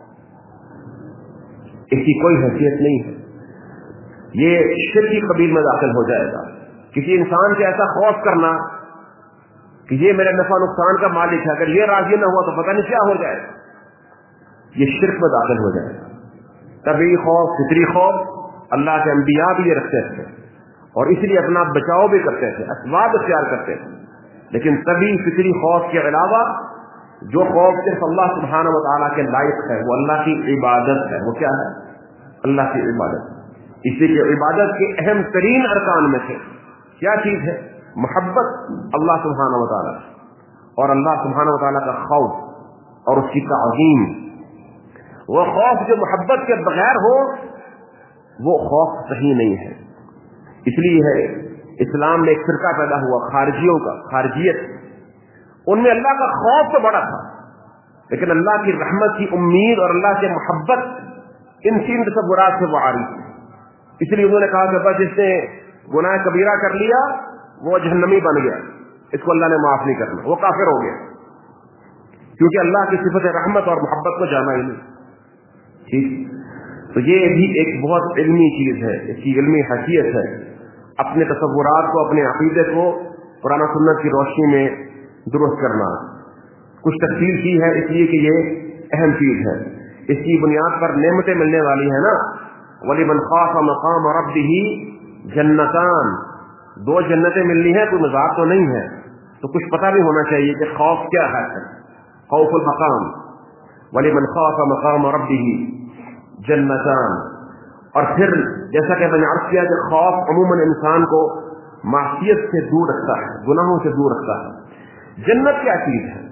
اس کی کوئی حیثیت نہیں ہے، یہ شرک کی قبیل میں داخل ہو جائے گا۔ کسی انسان سے ایسا خوف کرنا کہ یہ میرے نفع نقصان کا مالک ہے، اگر یہ راضی نہ ہوا تو پتہ نہیں کیا ہو جائے گا، یہ شرک میں داخل ہو جائے گا۔ طبعی خوف، فطری خوف اللہ کے انبیاء بھی یہ رکھتے تھے اور اس لیے اپنا بچاؤ بھی کرتے تھے، اسباب اختیار کرتے تھے۔ لیکن طبعی فطری خوف کے علاوہ جو خوف صرف اللہ سبحانہ و تعالیٰ کے لائق ہے وہ اللہ کی عبادت ہے۔ وہ کیا ہے؟ اللہ کی عبادت۔ اسی لیے عبادت کے اہم ترین ارکان میں سے کیا چیز ہے؟ محبت اللہ سبحانہ و تعالیٰ اور اللہ سبحانہ و تعالیٰ کا خوف اور اس کی تعظیم۔ وہ خوف جو محبت کے بغیر ہو وہ خوف صحیح نہیں ہے۔ اس لیے ہے اسلام میں ایک فرقہ پیدا ہوا خارجیوں کا، خارجیت، ان میں اللہ کا خوف تو بڑا تھا لیکن اللہ کی رحمت کی امید اور اللہ سے محبت ان تین تصورات سے وہ عاری تھی۔ اس لیے انہوں نے کہا کہ بس جس نے گناہ کبیرہ کر لیا وہ جہنمی بن گیا، اس کو اللہ نے معاف نہیں کرنا، وہ کافر ہو گیا، کیونکہ اللہ کی صفت رحمت اور محبت کو جانا ہی نہیں۔ ٹھیک، تو یہ بھی ایک بہت علمی چیز ہے، اس کی علمی حیثیت ہے، اپنے تصورات کو، اپنے عقیدے کو قرآن و سنت کی روشنی میں درست کرنا۔ کچھ تفصیل کی ہے اس لیے کہ یہ اہم چیز ہے، اس کی بنیاد پر نعمتیں ملنے والی ہے نا۔ وَلِمَنْ خَافَ مَقَامَ رَبِّهِ جَنَّتَانِ، دو جنتیں ملنی ہیں، کوئی مذاق تو نہیں ہے، تو کچھ پتہ بھی ہونا چاہیے کہ خوف کیا ہے، خوف المقام۔ وَلِمَنْ خَافَ مَقَامَ رَبِّهِ جنتان، اور پھر جیسا کہ میں نے عرض کیا کہ خوف عموماً انسان کو معصیت سے دور رکھتا ہے، گناہوں سے دور رکھتا ہے۔ جنت کیا چیز ہے؟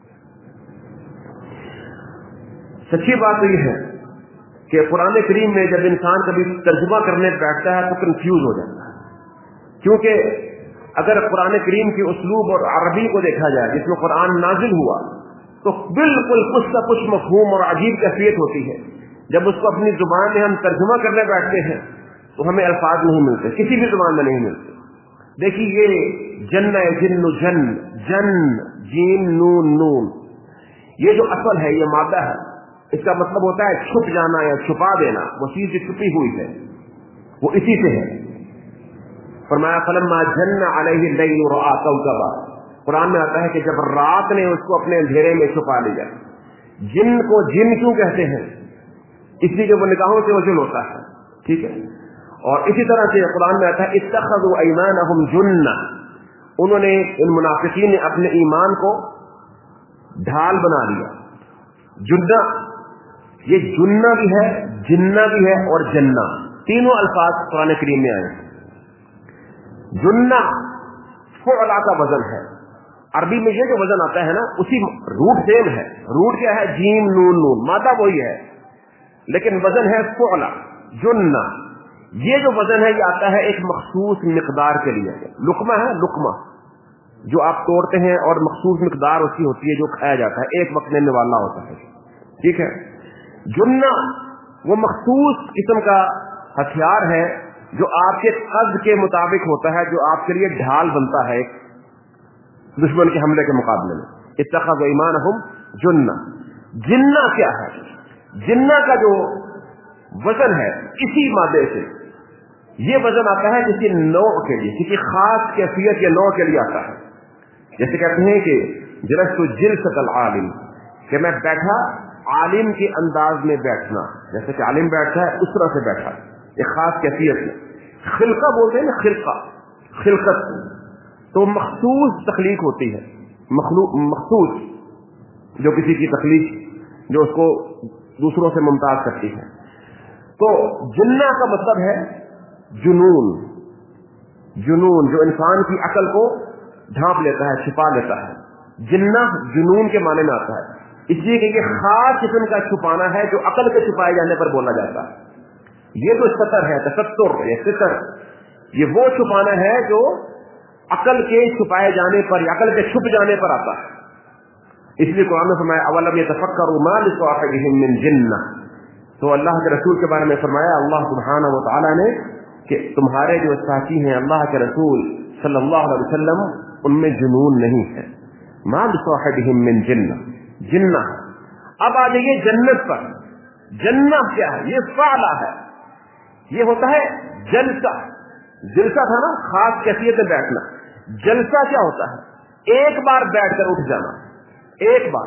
سچی بات تو یہ ہے کہ قرآن کریم میں جب انسان کبھی ترجمہ کرنے بیٹھتا ہے تو کنفیوز ہو جاتا ہے، کیونکہ اگر قرآن کریم کے اسلوب اور عربی کو دیکھا جائے جس میں قرآن نازل ہوا تو بالکل کچھ نہ کچھ مفہوم اور عجیب کیفیت ہوتی ہے۔ جب اس کو اپنی زبان میں ہم ترجمہ کرنے بیٹھتے ہیں تو ہمیں الفاظ نہیں ملتے، کسی بھی زبان میں نہیں ملتے۔ دیکھیے یہ جن جن جن جن جین نون نون، یہ جو اصل ہے یہ مادہ ہے، اس کا مطلب ہوتا ہے چھپ جانا یا چھپا دینا، وہ چیز جو چھپی ہوئی ہے وہ اسی سے ہے۔ فرمایا فلما جن علیہ اللیل رأى کوكبا، قرآن میں آتا ہے کہ جب رات نے اس کو اپنے اندھیرے میں چھپا لیا. جن کو جن کیوں کہتے ہیں؟ اس لیے کہ وہ نگاہوں سے وجل ہوتا ہے. ٹھیک ہے. اور اسی طرح سے قرآن میں آتا ہے اتخذوا ایمانہم جنہ، انہوں نے ان منافقین نے اپنے ایمان کو ڈھال بنا لیا. جنہ، یہ جنہ بھی ہے، جنہ بھی ہے اور جنہ، تینوں الفاظ قرآن کریم میں آئے. جنہ فعلا کا وزن ہے. عربی میں یہ جو وزن آتا ہے نا، اسی روٹ سیم ہے. روٹ کیا ہے؟ جیم نون نون، مادہ وہی ہے لیکن وزن ہے فعلا. جنہ، یہ جو وزن ہے یہ آتا ہے ایک مخصوص مقدار کے لیے. لقمہ ہے، لقمہ جو آپ توڑتے ہیں اور مخصوص مقدار اس کی ہوتی ہے جو کھایا جاتا ہے، ایک وقت میں والا ہوتا ہے. ٹھیک ہے. جنہ وہ مخصوص قسم کا ہتھیار ہے جو آپ کے قصد کے مطابق ہوتا ہے، جو آپ کے لیے ڈھال بنتا ہے ایک دشمن کے حملے کے مقابلے میں. اتخذوا ایمانہم جنہ. جنہ کیا ہے؟ جنہ کا جو وزن ہے اسی مادے سے یہ وزن آتا ہے کسی نوع کے لیے، کسی خاص کیفیت یا نوع کے لیے آتا ہے. جیسے کہتے ہیں کہ جلست جلسۃ العالم، کہ میں بیٹھا عالم کے انداز میں بیٹھنا، جیسے کہ عالم بیٹھا ہے اس طرح سے بیٹھا، ایک خاص کیفیت میں. خلقہ بولتے ہیں نا، خلقہ، خلقت تو مخصوص تخلیق ہوتی ہے، مخصوص جو کسی کی تخلیق جو اس کو دوسروں سے ممتاز کرتی ہے. تو جنہ کا مطلب ہے جنون. جنون جو انسان کی عقل کو ڈھانپ لیتا ہے، چھپا لیتا ہے. جنہ جنون کے معنی میں آتا ہے، اس لیے کہ یہ خاص قسم کا چھپانا ہے جو عقل کے چھپائے جانے پر بولا جاتا ہے. یہ جو ستر ہے، تستر یا ستر، یہ وہ چھپانا ہے جو عقل کے چھپائے جانے پر یا عقل کے چھپ جانے پر آتا ہے. اس لیے قرآن نے فرمایا اولم یتفکروا ما لصاحبہم من جنہ. تو اللہ کے رسول کے بارے میں فرمایا اللہ سبحانہ و تعالیٰ نے کہ تمہارے جو ساتھی ہیں اللہ کے رسول صلی اللہ علیہ وسلم ان میں جنون نہیں ہے. ما لصاحبہم من جنہ، جنہ. اب آ جائیے جنت پر. جنہ کیا ہے؟ یہ فعلا ہے. یہ ہوتا ہے جلسہ. جلسہ تھا نا، خاص کیفیت میں بیٹھنا. جلسہ کیا ہوتا ہے؟ ایک بار بیٹھ کر اٹھ جانا، ایک بار.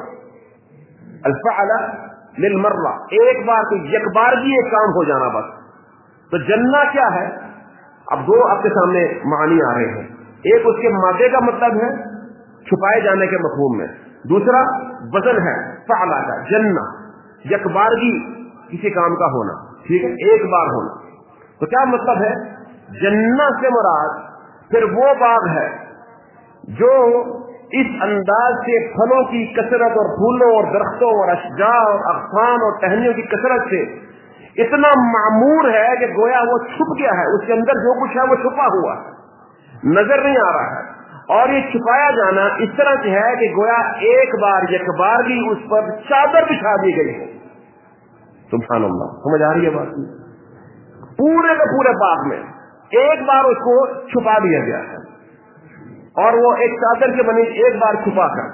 الفعل للمرہ، ایک بار تو یک بار بھی ایک کام ہو جانا بس. تو جنہ کیا ہے؟ اب دو آپ کے سامنے معنی آ رہے ہیں. ایک اس کے مادے کا مطلب ہے چھپائے جانے کے مفہوم میں، دوسرا وزن ہے فعلا کا. جنہ یک بارگی کسی کام کا ہونا. ٹھیک ہے، ایک بار ہونا. تو کیا مطلب ہے؟ جنہ سے مراد پھر وہ باغ ہے جو اس انداز سے پھلوں کی کثرت اور پھولوں اور درختوں اور اشجار اور اغصان اور ٹہنیوں کی کثرت سے اتنا معمور ہے کہ گویا وہ چھپ گیا ہے. اس کے اندر جو کچھ ہے وہ چھپا ہوا ہے، نظر نہیں آ رہا ہے. اور یہ چھپایا جانا اس طرح سے ہے کہ گویا ایک بار یک بار بھی اس پر چادر بچھا دی گئی ہے. سبحان اللہ. سمجھ آ رہی ہے بات؟ پورے کے پورے باغ میں ایک بار اس کو چھپا دیا گیا ہے، اور وہ ایک چادر کے بنی ایک بار چھپا کر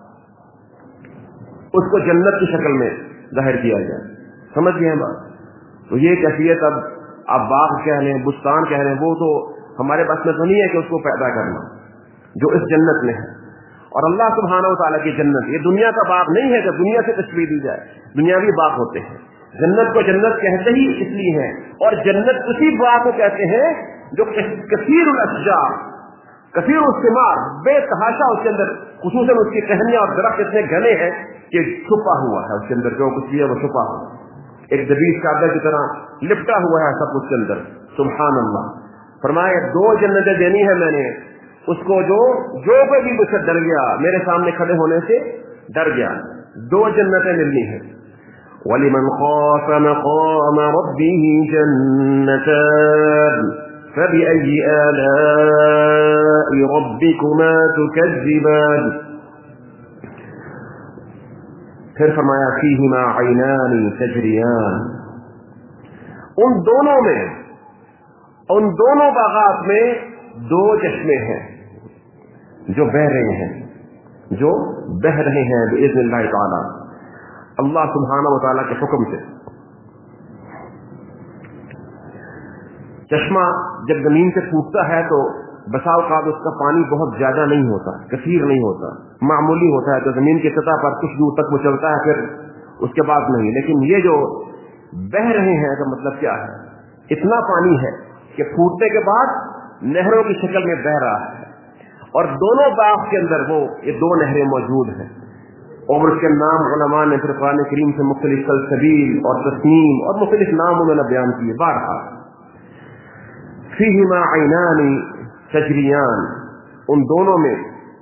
اس کو جنت کی شکل میں ظاہر کیا گیا. سمجھ گئے بات؟ تو یہ کیفیت اب آپ باغ کہہ لیں، بستان کہہ لیں، وہ تو ہمارے پاس میں تو نہیں ہے کہ اس کو پیدا کرنا جو اس جنت میں ہے. اور اللہ سبحانہ و تعالیٰ کی جنت یہ دنیا کا باغ نہیں ہے کہ دنیا سے تشبیہ دی جائے. دنیاوی باغ ہوتے ہیں. جنت کو جنت کہتے ہی اس لیے ہے، اور جنت اسی باغ کو کہتے ہیں جو کثیر الاشجار، کثیر الثمار، بے تحاشا اس کے اندر خصوصاً اس کی ٹہنیاں اور درخت اتنے گھنے ہیں کہ چھپا ہوا ہے اس کے اندر. جو کچھ بھی ہے وہ چھپا ہوا ہے، ایک دبیج چادر کی طرح لپٹا ہوا ہے سب اس کے اندر. سبحان اللہ. فرمایا دو جنتیں دینی ہے میں نے اس کو جو کوئی بھی مجھ سے ڈر گیا، میرے سامنے کھڑے ہونے سے ڈر گیا. دو جنتیں ملنی ہیں. وَلِمَنْ خَافَ مَقَامَ رَبِّهِ جَنَّتَانِ فَبِأَيِّ آلَاءِ رَبِّكُمَا تُكَذِّبَانِ. پھر فرمایا فِيهِمَا عَيْنَانِ تَجْرِيَانِ. ان دونوں باغات میں دو چشمے ہیں جو بہہ رہے ہیں، بإذن اللہ تعالی، اللہ سبحانہ و تعالیٰ کے حکم سے. چشمہ جب زمین سے پھوٹتا ہے تو बसा औकात उसका पानी बहुत ज्यादा नहीं होता, कसीर नहीं होता, मामूली होता है, तो जमीन की सतह पर कुछ दूर तक वो चलता है, फिर उसके बाद नहीं। लेकिन ये जो बह रहे हैं का मतलब क्या है, इतना पानी है कि फूटने के बाद नहरों की शक्ल में बह रहा है, और दोनों बाग के अंदर वो ये दो नहरें मौजूद हैं, और उसके नाम उलमा ने फिर कुरान करीम से मुख्तलिफ सलसबील और तस्नीम और मुख्तलिफ नाम उन्होंने बयान किए। बारहा फीहिमा ऐनानी तजरियान, उन दोनों में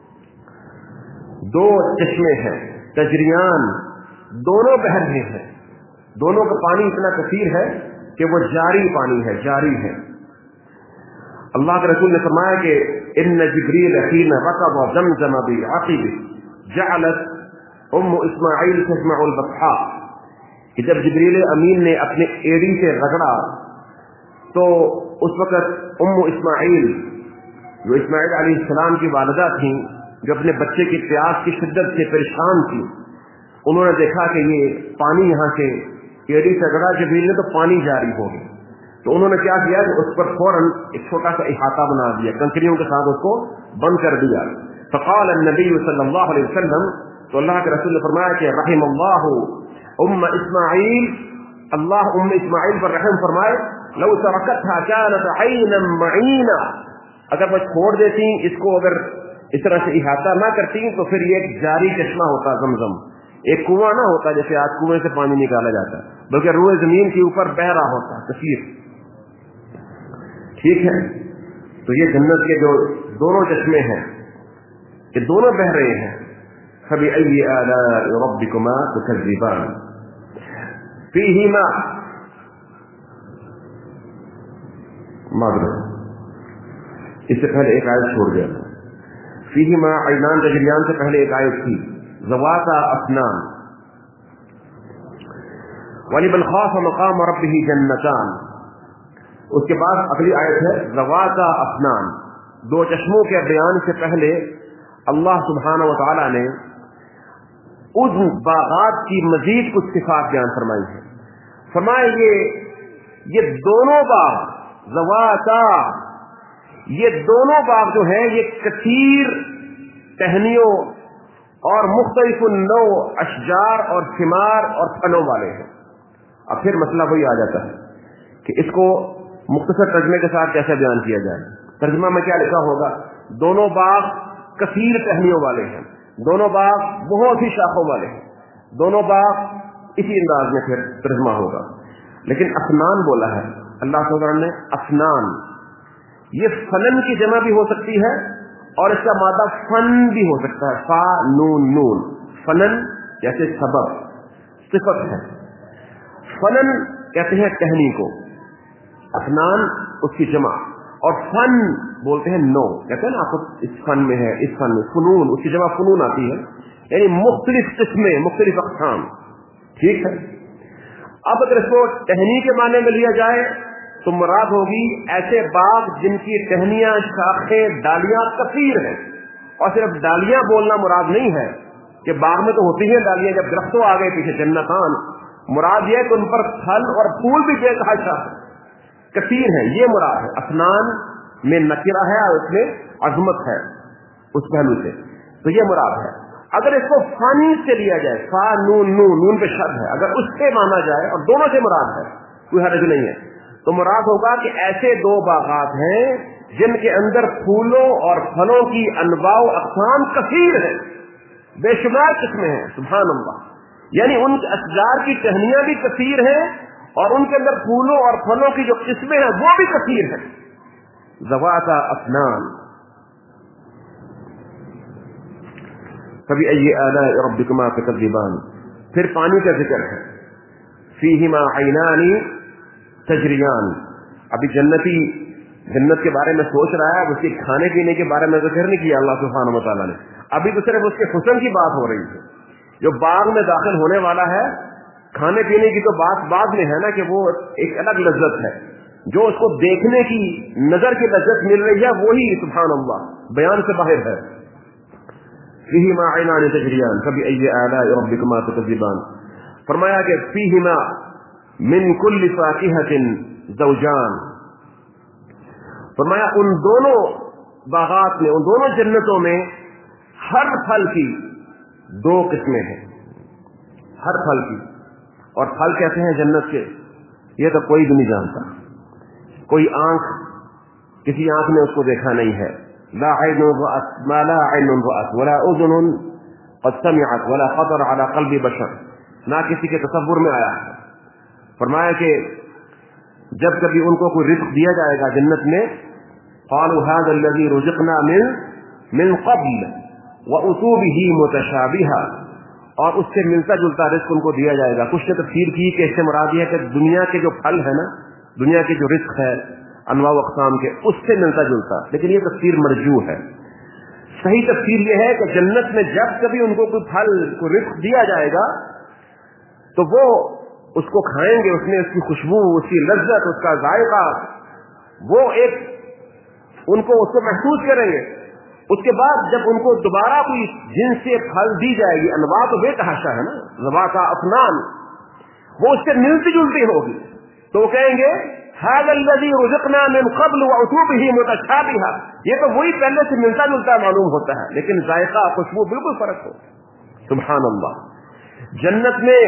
दो चश्मे हैं, तजरियान दोनों बह रहे हैं, दोनों का पानी इतना कसीर है कि वो जारी पानी है, जारी है। अल्लाह के रसूल ने फरमाया कि इन्न जिब्रील हीन रकब ज़मज़म बिअक़िब जअलत उम्मु इस्माइल तस्मउल बत्हा, कि जब जिब्रील अमीन ने अपने एड़ी से रगड़ा तो उस वक़्त उम्मु इस्माइल, जो इस्माइल अलैहिस्सलाम की वालिदा थी, जो अपने बच्चे की प्यास की शिद्दत से परेशान थी, उन्होंने देखा कि ये पानी यहाँ से एड़ी से रगड़ा जिब्रील ने तो पानी जारी हो गया, तो उन्होंने क्या किया कि उस पर फौरन एक छोटा सा इहाता बना दिया, कंकरियों के साथ उसको बंद कर दिया। फ़क़ाल अन्नबी सल्लल्लाहु अलैहि वसल्लम, तो अल्लाह के रसूल ने फरमाया कि रहिमल्लाहु उम्म इस्माइल, अल्लाह उम्म इस्माइल पर रहम फरमाए, लौ तरकतहा कानत ऐनन मईना, अगर वो छोड़ देती इसको, अगर इस तरह से इहाता ना करती तो फिर ये एक जारी चश्मा होता, ज़मज़म एक कुआं ना होता जैसे आज कुएं से पानी निकाला जाता, बल्कि रूए जमीन के ऊपर बह रहा होता कसीर। ठीक है, तो ये जन्नत के जो दोनों चश्मे हैं, ये दोनों बह रहे हैं। फबिअय्यि आलाइ रब्बिकुमा तुकज़्ज़िबान फीहिमा, मादर इससे पहले एक आयत छोड़ गया था, फीहिमा ऐनान तजरियान से पहले एक आयत थी, ज़वाता अफ़नान, वलिमन ख़ाफ़ मक़ाम रब्बिही जन्नतान, उसके बाद अगली आयत है ज़वाता अफ़नान। दो चश्मों के बयान से पहले अल्लाह सुब्हानहू व तआला ने उस बागात की मजीद कुछ सिफात बयान फरमाई है। फरमाया ये दोनों बाग ज़वाता, ये दोनों बाग जो है ये कसीर टहनियों और मुख्तलिफ नौ अशजार और सिमार और फलों वाले हैं। अब फिर मसला वही आ जाता है कि इसको मुख्तसर तर्जमे के साथ कैसे बयान किया जाए। तर्जमा में क्या लिखा होगा, दोनों बाग कसीर टहनियों वाले हैं, दोनों बाग बहुत ही शाखों वाले हैं, दोनों बाग, इसी अंदाज में फिर तर्जमा होगा। लेकिन अफनान बोला है अल्लाह सुब्हान ने, अफनान ये फलन की जमा भी हो सकती है और इसका मादा फन भी हो सकता है, फा नून नून, फलन जैसे सबब सिफत है, फलन कहते हैं टहनी को, अफनान उसकी जमा, और फन बोलते हैं नो, कहते हैं ना आपको इस फन में है, इस फन में, फुनून उसकी जमा फुनून आती है, यानी मुख्तलिफ किस्में, मुख्तलिफ अक़साम। ठीक है, अब अगर इसको टहनी के माने में लिया जाए तो मुराद होगी ऐसे बाग जिनकी टहनियां, शाखें, डालियां कसीर हैं, और सिर्फ डालियां बोलना मुराद नहीं है कि बाग में तो होती हैं डालियां, जब दरख्तों आ गए पीछे जन्नतान, मुराद यह कि उन पर फल और फूल भी बेतहाशा कसीर है, ये मुराद है। अफनान में नकिरा है और उसमें अजमत है उस पहलू से, तो ये मुराद है। अगर इसको फानी से लिया जाए, फा नून नून, नून पे शद है, अगर उससे माना जाए और दोनों से मुराद है, कोई हर्ज नहीं है, तो मुराद होगा कि ऐसे दो बागात हैं जिनके अंदर फूलों और फलों की अनवाउ अक़साम कसीर है, बेशुमार किस्में हैं। सुभान अल्लाह, यानी उन अशजार की टहनियां भी कसीर हैं और उनके अंदर फूलों और फलों की जो किस्में हैं वो भी कसीर हैं। ज़वाता अफ़नान फ़बिअय्यि आलाइ रब्बिकुमा तुकज़्ज़िबान। फिर पानी का जिक्र है, फ़ीहिमा ऐनानी तजरियान। अभी जन्नती जन्नत के बारे में सोच रहा है, उसके खाने पीने के बारे में जिक्र नहीं किया अल्लाह सुब्हानहू व तआला ने, अभी तो सिर्फ उसके हुस्न की बात हो रही है। जो बाग में दाखिल होने वाला है, खाने पीने की तो बात बाद में है ना, कि वो एक अलग लज्जत है, जो उसको देखने की नजर की लज्जत मिल रही है, वही सुभान अल्लाह बयान से बाहर है। फ़ीहिमा ऐनानी तजरियान फ़बिअय्यि आलाइ रब्बिकुमा तुकज़्ज़िबान। फरमाया कि फ़ीहिमा मिन कुल्लि फ़ाकिहतिन ज़ौजान। फरमाया उन दोनों باغات میں, ان دونوں جنتوں میں ہر پھل کی 2 قسمیں ہیں, ہر پھل کی. اور پھل کہتے ہیں جنت کے, یہ تو کوئی بھی نہیں جانتا, کوئی آنکھ, کسی آنکھ نے اس کو دیکھا نہیں ہے. لا عین رأت ما لا عین رأت ولا اذن قد سمعت ولا خطر على قلب بشر, نہ کسی کے تصور میں آیا ہے. فرمایا کہ جب کبھی ان کو کوئی رزق دیا جائے گا جنت میں, قالوا هذا الذي رزقنا من قبل واتوا به متشابها, اور اس سے ملتا جلتا رزق ان کو دیا جائے گا. کچھ نے تفسیر کی کہ اس سے مراد یہ ہے کہ دنیا کے جو پھل ہے نا, دنیا کے جو رزق ہے انواع و اقسام کے, اس سے ملتا جلتا, لیکن یہ تفسیر مرجوح ہے. صحیح تفسیر یہ ہے کہ جنت میں جب کبھی ان کو کوئی پھل کو رزق دیا جائے گا تو وہ اس کو کھائیں گے, اس میں اس کی خوشبو, اس کی لذت, اس کا ذائقہ, وہ ایک ان کو اس کو محسوس کریں گے. اس کے بعد جب ان کو دوبارہ کوئی جن سے پھل دی جائے گی, انواع تو بے تحاشا ہے نا, ذواقا افنان, وہ اس سے ملتی جلتی ہوگی, تو وہ کہیں گے هذا الذي رزقنا من قبل واتوا به متشابها, یہ تو وہی پہلے سے ملتا جلتا معلوم ہوتا ہے, لیکن ذائقہ خوشبو بالکل فرق ہو. سبحان اللہ. جنت میں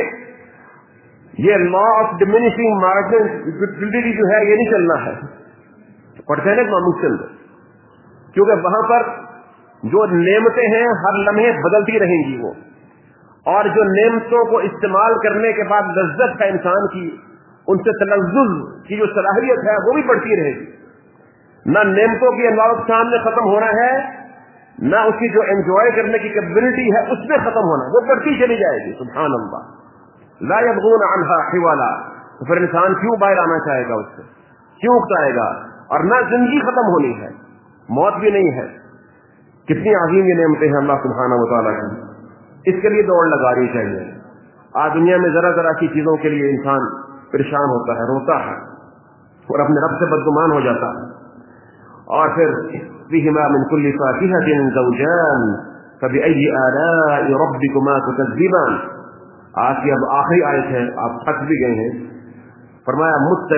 یہ لا آف ڈیمینشنگ مارجن جو ہے یہ نہیں چلنا ہے, پرسینٹ معمول چل رہے, کیونکہ وہاں پر جو نعمتیں ہیں ہر لمحے بدلتی رہیں گی وہ, اور جو نعمتوں کو استعمال کرنے کے بعد لذت ہے انسان کی, ان سے تلذذ کی جو صلاحیت ہے وہ بھی بڑھتی رہے گی. نہ نعمتوں کی انواع اقسام میں ختم ہونا ہے, نہ اس کی جو انجوائے کرنے کی کیپبلٹی ہے اس میں ختم ہونا, وہ بڑھتی چلی جائے گی. سبحان اللہ. لا يبغون عنها حوالا, تو پھر انسان کیوں باہر آنا چاہے گا, اس سے کیوں اکتائے گا. اور نہ زندگی ختم ہونی ہے, موت بھی نہیں ہے. کتنی عظیم یہ نعمتیں ہیں اللہ سبحانہ و تعالیٰ کی, اس کے لیے دوڑ لگانی چاہیے. آج دنیا میں ذرا ذرا کی چیزوں کے لیے انسان پریشان ہوتا ہے, روتا ہے اور اپنے رب سے بدگمان ہو جاتا ہے. اور پھر فیہما من کل فاکہۃ زوجان فبأی آلاء ربکما تکذبان. آج کی اب آخری آیت ہے, آپ تھک بھی گئے ہیں. فرمایا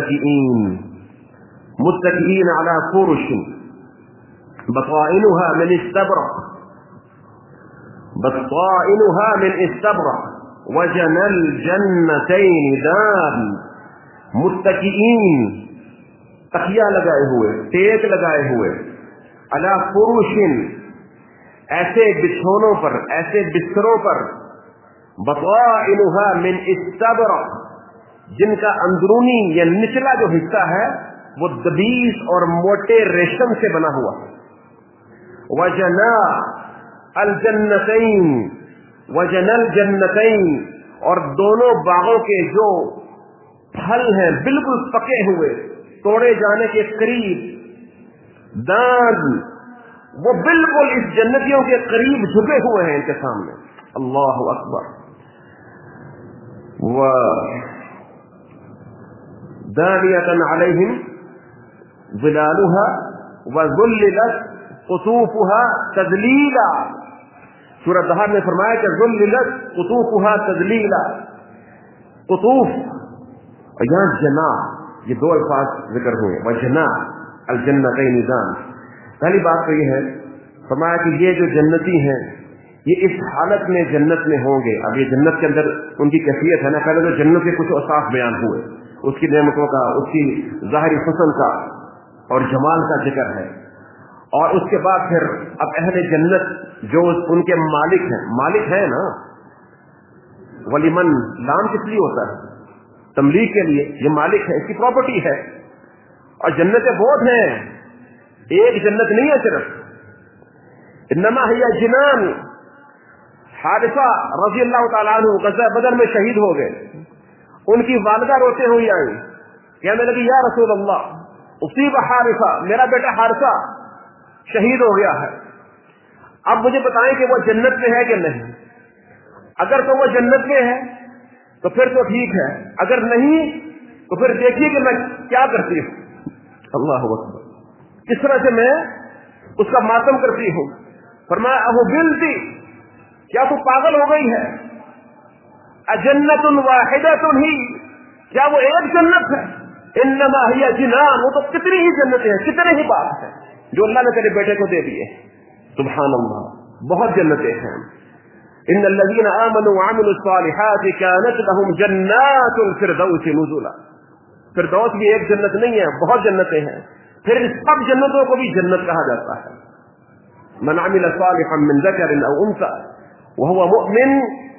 متکئین علی فرش بطائنها من استبرق وجنى الجنتين دان. متکئین, تکیہ لگائے ہوئے, ٹیک لگائے ہوئے, علی فرش, ایسے بچھونوں پر, ایسے بستروں پر, بطائنها من استبرق, جن کا اندرونی یا نچلا جو حصہ ہے وہ دبیس اور موٹے ریشم سے بنا ہوا. وجنى الجنتين, اور دونوں باغوں کے جو پھل ہیں بالکل پکے ہوئے, توڑے جانے کے قریب, دان, وہ بالکل اس جنتیوں کے قریب جھکے ہوئے ہیں ان کے سامنے. اللہ اکبر. دانیة علیہم ظلالها وذللت قطوفها تذلیلا. سورہ دہر نے فرمایا کہ ذللت قطوفها تذلیلا. قطوف اور یہاں جنا, یہ 2 الفاظ ذکر ہوئے. وجنا الجنتین دان. پہلی بات تو یہ ہے, فرمایا کہ یہ جو جنتی ہیں یہ اس حالت میں جنت میں ہوں گے. اب یہ جنت کے اندر ان کی کیفیت ہے نا, پہلے تو جنت کے کچھ اوصاف بیان ہوئے, اس کی نعمتوں کا, اس کی ظاہری حسن کا اور جمال کا ذکر ہے. اور اس کے بعد پھر اب اہل جنت جو ان کے مالک ہیں, مالک ہے نا, ولیمن لام کس لیے ہوتا ہے, تملیک کے لیے. یہ مالک ہے, اس کی پراپرٹی ہے. اور جنتیں بہت ہیں, ایک جنت نہیں ہے صرف. انما ہی جنان. حارثہ رضی اللہ تعالیٰ عنہ غزوہ بدر میں شہید ہو گئے. ان کی والدہ روتے ہوئی آئی, کہنے لگی یا رسول اللہ اصیب حارثہ, میرا بیٹا حارثہ شہید ہو گیا ہے, اب مجھے بتائیں کہ وہ جنت میں ہے کہ نہیں. اگر تو وہ جنت میں ہے تو پھر تو ٹھیک ہے, اگر نہیں تو پھر دیکھیے کہ میں کیا کرتی ہوں. اللہ اکبر, کس طرح سے میں اس کا ماتم کرتی ہوں. فرمایا ابو بلتی, کیا تو پاگل ہو گئی ہے؟ اجنت واحدۃ ہی, کیا وہ ایک جنت ہے؟ انما ہی جنان, وہ تو کتنی ہی جنتیں ہیں, کتنے ہی باغ ہیں. जो अल्लाह ने तेरे बेटे को दे दिए। सुभान अल्लाह, बहुत जन्नतें हैं। इन्नल लज़ीना आमनू व अमिलुस सालिहाति कानत लहुम जन्नातुल फिरदौस नुज़ुला। फिरदौस भी एक जन्नत नहीं है, बहुत जन्नतें हैं। फिर इन सब जन्नतों को भी जन्नत कहा जाता है। मन अमिल सालिहन मिन ज़करिन औ उन्सा व हुवा मुअमिन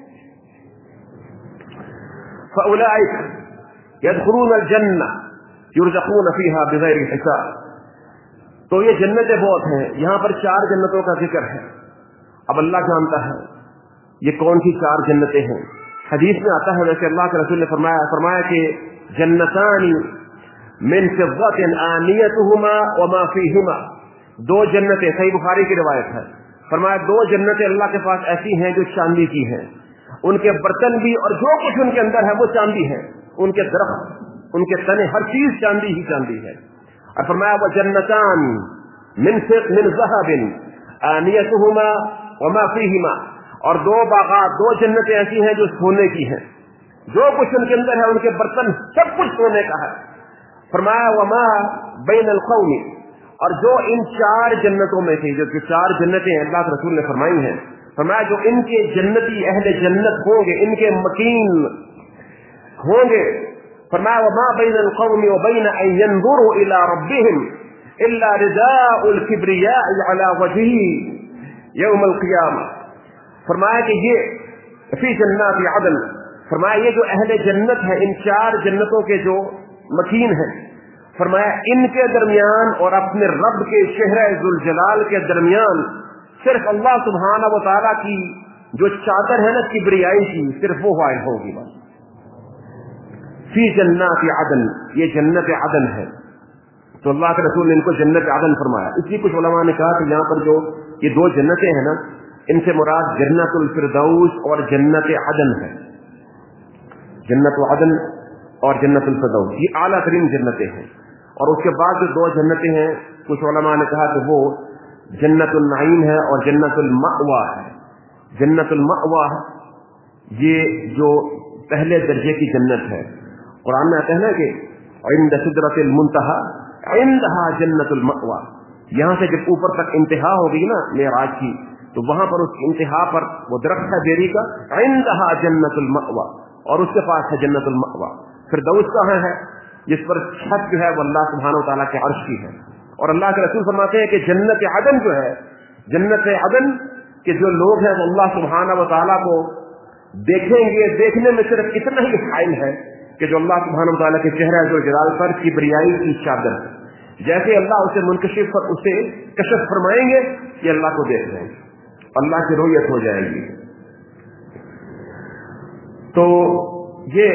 फउलाइका यदखुलूनल जन्नह युरज़क़ून फ़ीहा बिग़ैरि हिसाब। तो ये जन्नतें बहुत हैं। यहां पर 4 जन्नतों का जिक्र है। अब अल्लाह जानता है ये कौन सी 4 जन्नतें हैं। हदीस में आता है, वैसे अल्लाह के रसूल ने फरमाया कि जन्नतानी मिन फिज़्ज़तिन आनियतुहुमा व मा फ़ीहिमा। 2 जन्नतें, सही बुखारी की रिवायत है। फरमाया 2 जन्नतें अल्लाह के पास ऐसी हैं जो चांदी की हैं, उनके बर्तन भी और जो कुछ उनके अंदर है वो चांदी है, उनके दरख्त, उनके तने, हर चीज चांदी ही चांदी है। और फरमाया वो जन्नतान मिन ज़हबिन आनियतुहुमा व मा फ़ीहिमा। और 2 बागात, 2 जन्नतें ऐसी हैं जो सोने की हैं, जो कुछ उनके अंदर है, उनके बर्तन सब कुछ सोने का है। फरमाया वमा बैनल क़ौमी। और जो इन 4 जन्नतों में थी, जो 4 जन्नतें अल्लाह के रसूल ने फरमाई हैं, फरमाया जो इनके जन्नती अहले जन्नत होंगे, इनके मकीन होंगे, फरमाया वमा बैनल क़ौमी व बैन अन यंज़ुरू इला रब्बिहिम इल्ला रिदाउल किब्रियाइ अला वजही यौमल क़ियामह। फरमाया कि ये फी जन्नति अदन, फरमाया ये जो अहले जन्नत है, इन 4 जन्नतों के जो मकीन हैं, फरमाया इनके दरमियान और अपने रब के चेहरे जुल जलाल के दरमियान सिर्फ अल्लाह सुब्हाना व तआला की जो चादर है ना किब्रियाई की, सिर्फ वो वाहिद होगी। फी जन्नति अदन, ये जन्नत अदन है। तो अल्लाह के रसूल ने इनको जन्नत अदन फरमाया। इसलिए कुछ उलमा ने कहा कि यहाँ पर जो ये 2 जन्नतें हैं ना, इनसे मुराद जन्नतुल फिरदौस और जन्नत अदन है। जन्नत अदन और जन्नतुल फिरदौस ये आला तरीन जन्नतें हैं। और उसके बाद जो 2 जन्नतें हैं, कुछ उलमा ने कहा कि वो जन्नतुल नईम है और जन्नतुल मअवा है। जन्नतुल मअवा ये जो पहले दर्जे की जन्नत है। कुरान में आता है ना कि इंद सिदरतिल मुंतहा इंदहा जन्नतुल मअवा। यहां से जब ऊपर तक इंतहा होगी ना मेराज की, तो वहां पर उस इंतहा पर वो दरख्त है बेरी का, इंदहा जन्नतुल मअवा, और उसके पास है जन्नतुल मअवा। फिरदौस कहां है? जिस पर छत जो है वो अल्लाह सुब्हानहू व तआला के अर्श की है। और अल्लाह के रसूल फरमाते हैं कि जन्नत अदन जो है, जन्नत अदन के जो लोग हैं वो अल्लाह सुब्हानहू व तआला को देखेंगे। देखने में सिर्फ इतना ही हाइल है कि जो अल्लाह सुब्हानहू व तआला के चेहरे जो जलाल पर किब्रियाई की चादर है, जैसे अल्लाह उसे मुनकशिफ पर उसे कशफ फरमाएंगे कि अल्लाह को देख रहे हैं, अल्लाह की रुयत हो जाएगी। तो ये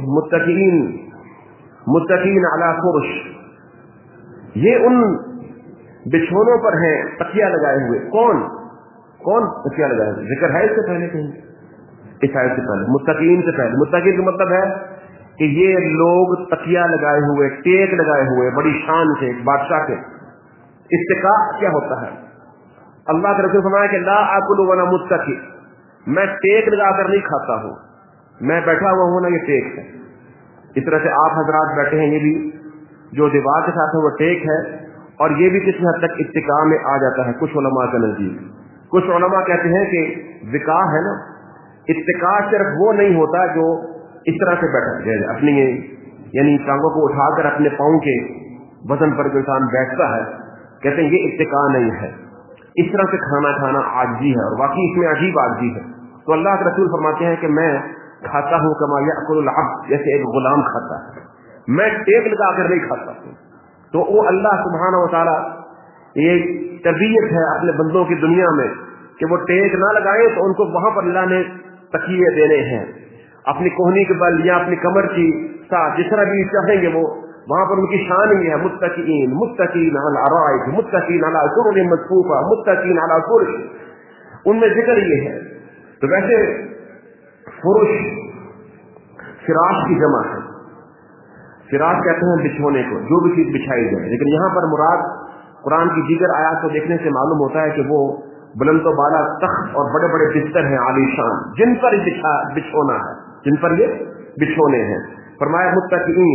मुत्तकीन अला फुर्श, ये उन बिछोनों पर हैं तकिया लगाए हुए। कौन तकिया लगाए हुए? जिक्र है इससे पहले कहीं, इस आयत से पहले, मुत्तकीन से पहले। मुत्तकीन का मतलब है कि ये लोग तकिया लगाए हुए, टेक लगाए हुए, बड़ी शान से एक बादशाह के। इत्तिका क्या होता है? अल्लाह के रसूल फरमाया कि ला आकुलु वला मुत्तकी, मैं टेक लगाकर नहीं खाता हूं, मैं बैठा हुआ हूं ना, ये टेक है। इस तरह से आप हजरात बैठे हैं, ये भी जो दीवार के साथ है वो टेक है, और ये भी किसी हद तक इत्तिका में आ जाता है कुछ उलमा के नजदीक। कुछ उलमा कहते हैं कि विका है ना, इत्तिका सिर्फ वो नहीं होता जो इस तरह से बैठा है अपनी, यानी टांगों को उठाकर अपने पांव के वजन पर जो इंसान बैठता है, कहते हैं ये इत्तिका नहीं है। इस तरह से खाना खाना आजिज़ी है, और वाकई इसमें अजीब आजिज़ी है। तो अल्लाह के रसूल फरमाते हैं कि मैं खाता हूं कमा याकुलुल अब्द, जैसे एक गुलाम खाता है, मैं टेक लगाकर नहीं खाता हूं। तो वो अल्लाह सुब्हानहू व तआला ये तरबियत है अपने बंदों की दुनिया में कि वो टेक ना लगाए, तो उनको वहां पर अल्लाह ने तकिए देने हैं अपनी कोहनी के बल या अपनी कमर की साथ, जिस तरह भी चाहेंगे वो वहां पर उनकी शान ही है। मुत्तकीन अला अराइक, मुत्तकीन अला सुरुरिन मसफूफा, मुत्तकीन अला फुर्श, उनमें जिक्र ये है। तो वैसे फुर्श फिराश की जमा है। फिराश कहते हैं बिछोने को, जो भी चीज बिछाई जाए, लेकिन यहां पर मुराद कुरान की दीगर आयत को देखने से मालूम होता है कि वो बुलंद बाला तख्त और बड़े बड़े बिस्तर हैं आलीशान, जिन पर बिछोना है, जिन पर ये बिछोने हैं। फरमाया मुत्तकीन,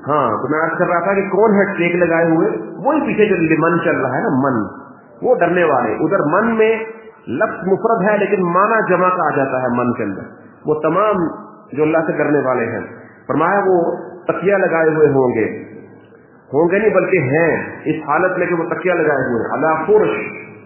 हाँ, तो मैं अर्ज कर रहा था कि कौन है टेक लगाए हुए, वही पीछे जो लिमन चल रहा है ना, मन, वो डरने वाले। उधर मन में लफ्ज मुफरद है लेकिन माना जमा का आ जाता है मन के अंदर, वो तमाम जो अल्लाह से डरने वाले हैं। फरमाया वो तकिया लगाए हुए होंगे नहीं बल्कि हैं इस हालत में कि वो तकिया लगाए हुए अला फुर्श,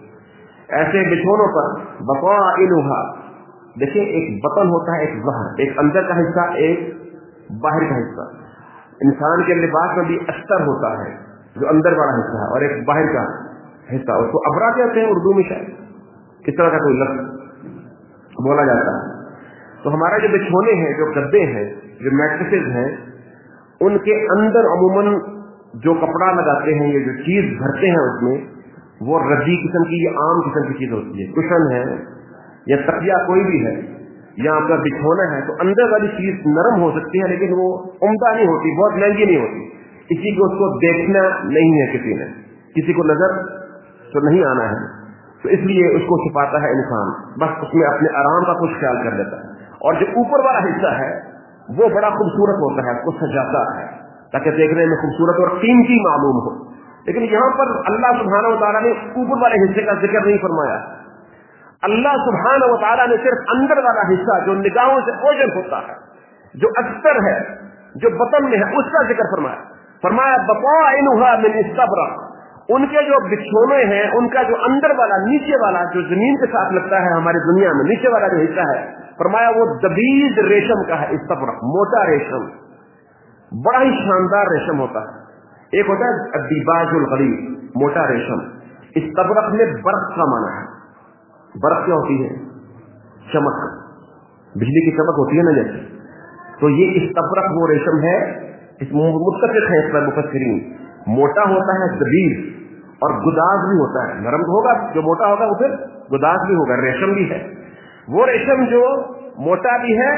ऐसे बिछोनों पर, बक़ाइनुहा, देखिए एक बतन होता है, एक ज़हर, एक अंदर का हिस्सा, एक बाहर का हिस्सा। इंसान के लिबास में भी अस्तर होता है जो अंदर वाला हिस्सा है और एक बाहर का हिस्सा, उसको अबरा कहते हैं उर्दू में, शायद इस तरह का कोई लफ्ज बोला जाता है। तो हमारा जो बिछोने हैं, जो गद्दे हैं, जो मैट्रेसेस हैं, उनके अंदर अमूमन जो कपड़ा लगाते हैं, ये जो चीज भरते हैं उसमें, वो रद्दी किस्म की, ये आम किस्म की चीज होती है। कुशन है या तकिया कोई भी है या आपका बिछोना है, तो अंदर वाली चीज नरम हो सकती है लेकिन वो उम्दा नहीं होती, बहुत महंगी नहीं होती। किसी को उसको देखना नहीं है, किसी को नजर तो नहीं आना है, तो इसलिए उसको छुपाता है इंसान, बस उसमें अपने आराम का कुछ ख्याल कर लेता है। और जो ऊपर वाला हिस्सा है वो बड़ा खूबसूरत होता है, उसको सजाता है ताकि देखने में खूबसूरत और कीमती मालूम हो। लेकिन यहां पर अल्लाह सुब्हानहू व तआला ने ऊपर वाले हिस्से का जिक्र नहीं फरमाया। अल्लाह सुब्हानहू व तआला ने सिर्फ अंदर वाला हिस्सा जो निगाहों से ओझल होता है, जो अस्तर है, जो बतन में है, उसका जिक्र फरमाया बक़ाइनुहा मिन इस्तबरक़, उनके जो बिछोने हैं, उनका जो अंदर वाला, नीचे वाला, जो जमीन के साथ लगता है हमारी दुनिया में, नीचे वाला जो हिस्सा है, फरमाया वो दबीज रेशम का है। इस्तबरक़ मोटा रेशम, बड़ा ही शानदार रेशम होता है। एक होता है दिबाजुल गलीज़, मोटा रेशम। इस्तबरक़ में बर्फ का माना है। बर्फ क्या होती है? चमक, बिजली की चमक होती है ना जैसे, तो ये इस्तबरक़ वो रेशम है। इस मुत्तफ़िक़ है इस पर मुफ़स्सिरीन। मोटा होता है दबीज, और गुदाज भी होता है। नरम होगा जो मोटा होगा, वो फिर गुदाज भी होगा, रेशम भी है। वो रेशम जो मोटा भी है,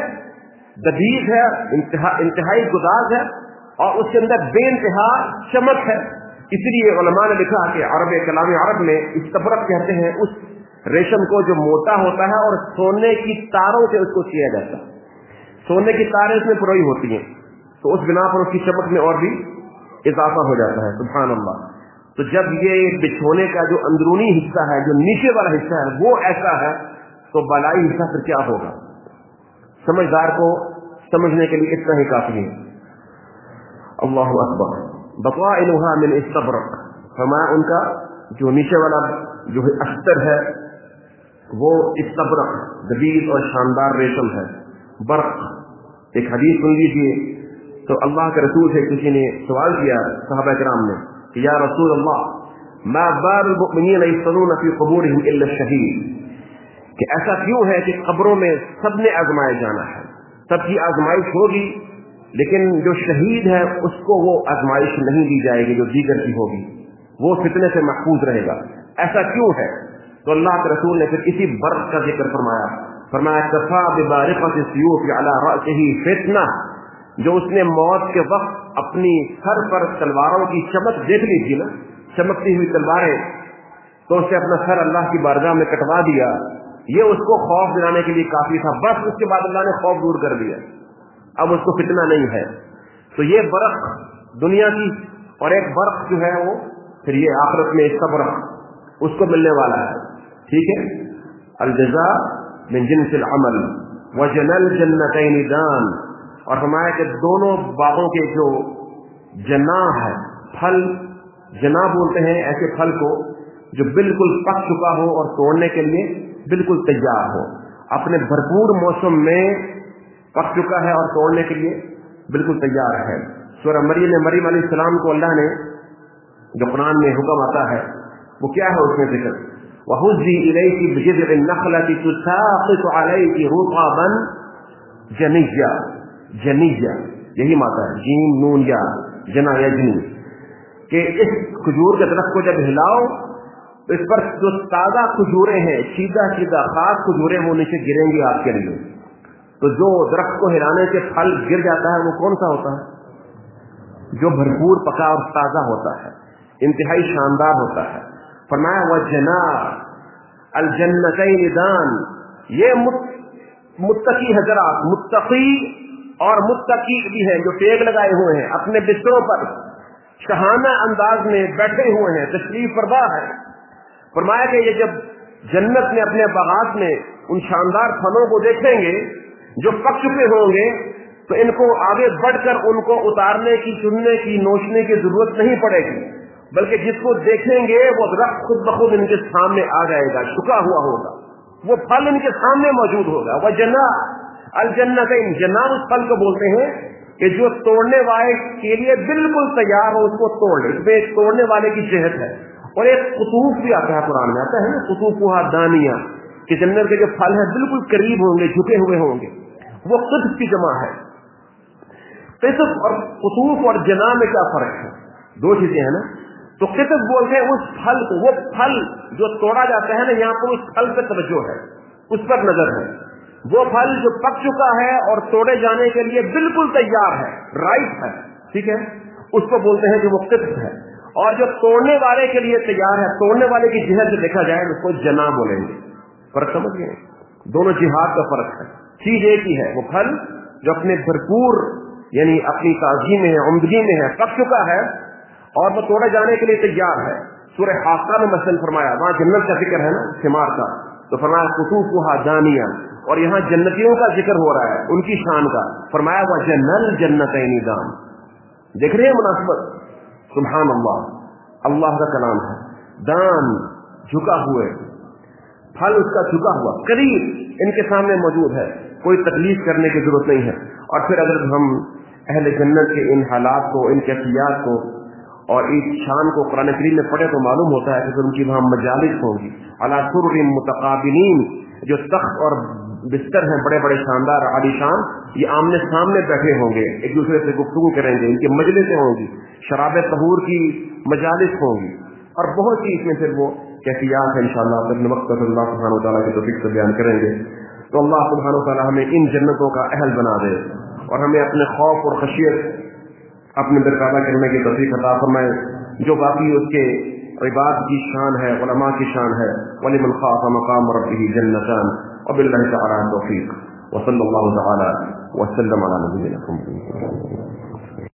दबीज है, इंतहाई गुदाज है, और उसके अंदर बेइंतहा चमक है। इसलिए उलमा ने लिखा कि अरब कलाम अरब में इस्तबरक़ कहते हैं उस रेशम को जो मोटा होता है और सोने की तारों से उसको किया जाता है। सोने की तारें इसमें पुरोई होती हैं, तो उस बिना पर उसकी चमक में और भी इजाफा हो जाता है। सुभान अल्लाह। तो जब ये बिछोने का जो अंदरूनी हिस्सा है, जो नीचे वाला हिस्सा है, वो ऐसा है, तो बलाई हिस्सा फिर क्या होगा? समझदार को समझने के लिए इतना ही काफी है। अल्लाहु अकबर। बक़ाइनुहा मिन इस्तबरक़, फरमाया उनका जो नीचे वाला जो अस्तर है वो इस्तबरक़, दबीज और शानदार रेशम है। बर्क़, एक हदीस सुन लीजिए। तो अल्लाह के रसूल से किसी ने सवाल किया, सहाबा किराम ने, कि या रसूल अल्लाह, मा बालुल मुमिनीन यस्तनून फी क़ुबूरिहिम इल्ला शहीद, कि ऐसा क्यों है कि कब्रों में सबने आजमाए जाना है, सबकी आजमाइश होगी, लेकिन जो शहीद है उसको वो आजमाइश नहीं दी जाएगी जो दीगर की होगी, वो फितने से महफूज रहेगा। ऐसा क्यों है? तो अल्लाह के रसूल ने फिर इसी बर्क़ का जिक्र फरमाया कफ़ा बिबारिक़ति सियूफ़ अला रअसिही फितना, जो उसने मौत के वक्त अपनी सर पर तलवारों की चमक देख ली थी ना, चमकती हुई तलवारें, तो उसने अपना सर अल्लाह की बारगाह में कटवा दिया। ये उसको खौफ दिलाने के लिए काफी था। बस उसके बाद अल्लाह ने खौफ दूर कर दिया, अब उसको फितना नहीं है। तो ये बर्क़ दुनिया की, और एक बर्क़ जो है वो फिर ये आखिरत में इसका बर्क़ उसको मिलने वाला है। ठीक है, अल जज़ा मिन जिन्सिल अमल वजनल जन्नतैन दान, और हमारे के दोनों बागों के जो जना है, फल जना बोलते हैं ऐसे फल को जो बिल्कुल पक चुका हो और तोड़ने के लिए बिल्कुल तैयार हो, अपने भरपूर मौसम में पक चुका है और तोड़ने के लिए बिल्कुल तैयार है। सूरह मरियम अलैहिस्सलाम को अल्लाह ने, जो कुरान में हुक्म आता है, वो क्या है उसमें जिक्र, वहुज़्ज़ी इलैकी बिजिज़्इन नख़लति तुसाक़ितु अलैकी रुतबन जनिय्या, जनिय्या यही माता है, जीम नून या जना यजनी, कि इस खजूर के दरख्त को जब हिलाओ तो इस पर जो ताजा खजूरें हैं, सीधा सीधा खास खजूरें, वो नीचे गिरेंगी आपके लिए। तो जो दरख्त को हिलाने से फल गिर जाता है वो कौन सा होता है? जो भरपूर पका और ताजा होता है, इंतहाई शानदार होता है। फरमाया वजना अल जन्नतैन दान, ये मुत्तकी हजरात, मुत्तकी और मुत्तकी भी हैं जो टेक लगाए हुए हैं, अपने बिस्तरों पर शहाना अंदाज में बैठे हुए हैं, तशरीफ फरमा है। फरमाया कि ये जब जन्नत में अपने बागात में उन शानदार फलों को देखेंगे जो पक चुके होंगे, तो इनको आगे बढ़कर उनको उतारने की, चुनने की, नोचने की जरूरत नहीं पड़ेगी, बल्कि जिसको देखेंगे वो दरख्त खुद बखुद इनके सामने आ जाएगा, झुका हुआ होगा, वो फल इनके सामने मौजूद होगा। वह जन्ना अल जन्नतैन, जन्ना उस फल को बोलते हैं कि जो तोड़ने वाले के लिए बिल्कुल तैयार हो उसको तोड़ ले। इसमें एक तोड़ने वाले की सेहत है। और एक कुतूफ भी आता है, कुरान में आता है ना, कुतूफुहा दानिया, कि जन्नत के जो फल है बिल्कुल करीब होंगे, झुके हुए होंगे, वो कुतुफ की जमा है। कुतुफ और कुतूफ और जना में क्या फर्क है? दो चीजें हैं ना। तो कुतुफ बोलते हैं उस फल को, वो फल जो तोड़ा जाता है ना, यहाँ पर उस फल पर तवज्जो है, उस पर नजर है। वो फल जो पक चुका है और तोड़े जाने के लिए बिल्कुल तैयार है, राइट है, ठीक है, उसको बोलते हैं कि वो कुतुफ है। और जो तोड़ने वाले के लिए तैयार है, तोड़ने वाले की जिहद से देखा जाए उसको जना बोलेंगे। फर्क समझ गए? दोनों जिहाद का फर्क है। चीज एक ही है, वो फल जो अपने भरपूर यानी अपनी ताजगी में है, उम्दगी में है, पक चुका है और वो तोड़े जाने के लिए तैयार है। सूरह हाक़ा में मसलन फरमाया, वहां जन्नत का जिक्र है ना, सिमार का, तो फरमाया कुतूफुहा दानिया, और यहाँ जन्नतियों का जिक्र हो रहा है, उनकी शान का। फरमाया वह जन्नल जन्नतैनी दान। देख रहे हैं मुनासिबत? सुभान अल्लाह, अल्लाह का कलाम है। दान, झुका हुए, फल उसका झुका हुआ करीब इनके सामने मौजूद है, कोई तकलीफ करने की जरूरत नहीं है। और फिर अगर हम अहले जन्नत के इन हालात को, इन कैफियत को और इस शान को कुरान करीम में पढ़े तो मालूम होता है कि फिर उनकी वहां मजालिस होंगी, अला सुर्रिन मुतकाबिलीन, जो तख्त और बिस्तर हैं बड़े बड़े शानदार आलीशान, ये आमने सामने बैठे होंगे, एक दूसरे से गुफ्तगू करेंगे, इनकी मजलिसें होंगी, शराब तहूर की मजालिस होंगी, और बहुत सी इसमें फिर वो कैफियत है। इंशाअल्लाह अपने वक्त पर अल्लाह सुब्हानहू व तआला के तौफीक से बयान करेंगे। तो अल्लाह सुब्हानहू व तआला हमें इन जन्नतों का अहल बना दे और हमें अपने खौफ और खशियत अपने बरकरार करने की तौफीक अता फरमाए, जो बाकी उसके इबाद की शान है, उलमा की शान है। वलिमन खाफ़ मक़ाम रब्बिही जन्नतान, वबिल्लाहि तआला तौफीक, व सल्लल्लाहु तआला व सल्लम अला नबिय्यिना मुहम्मद।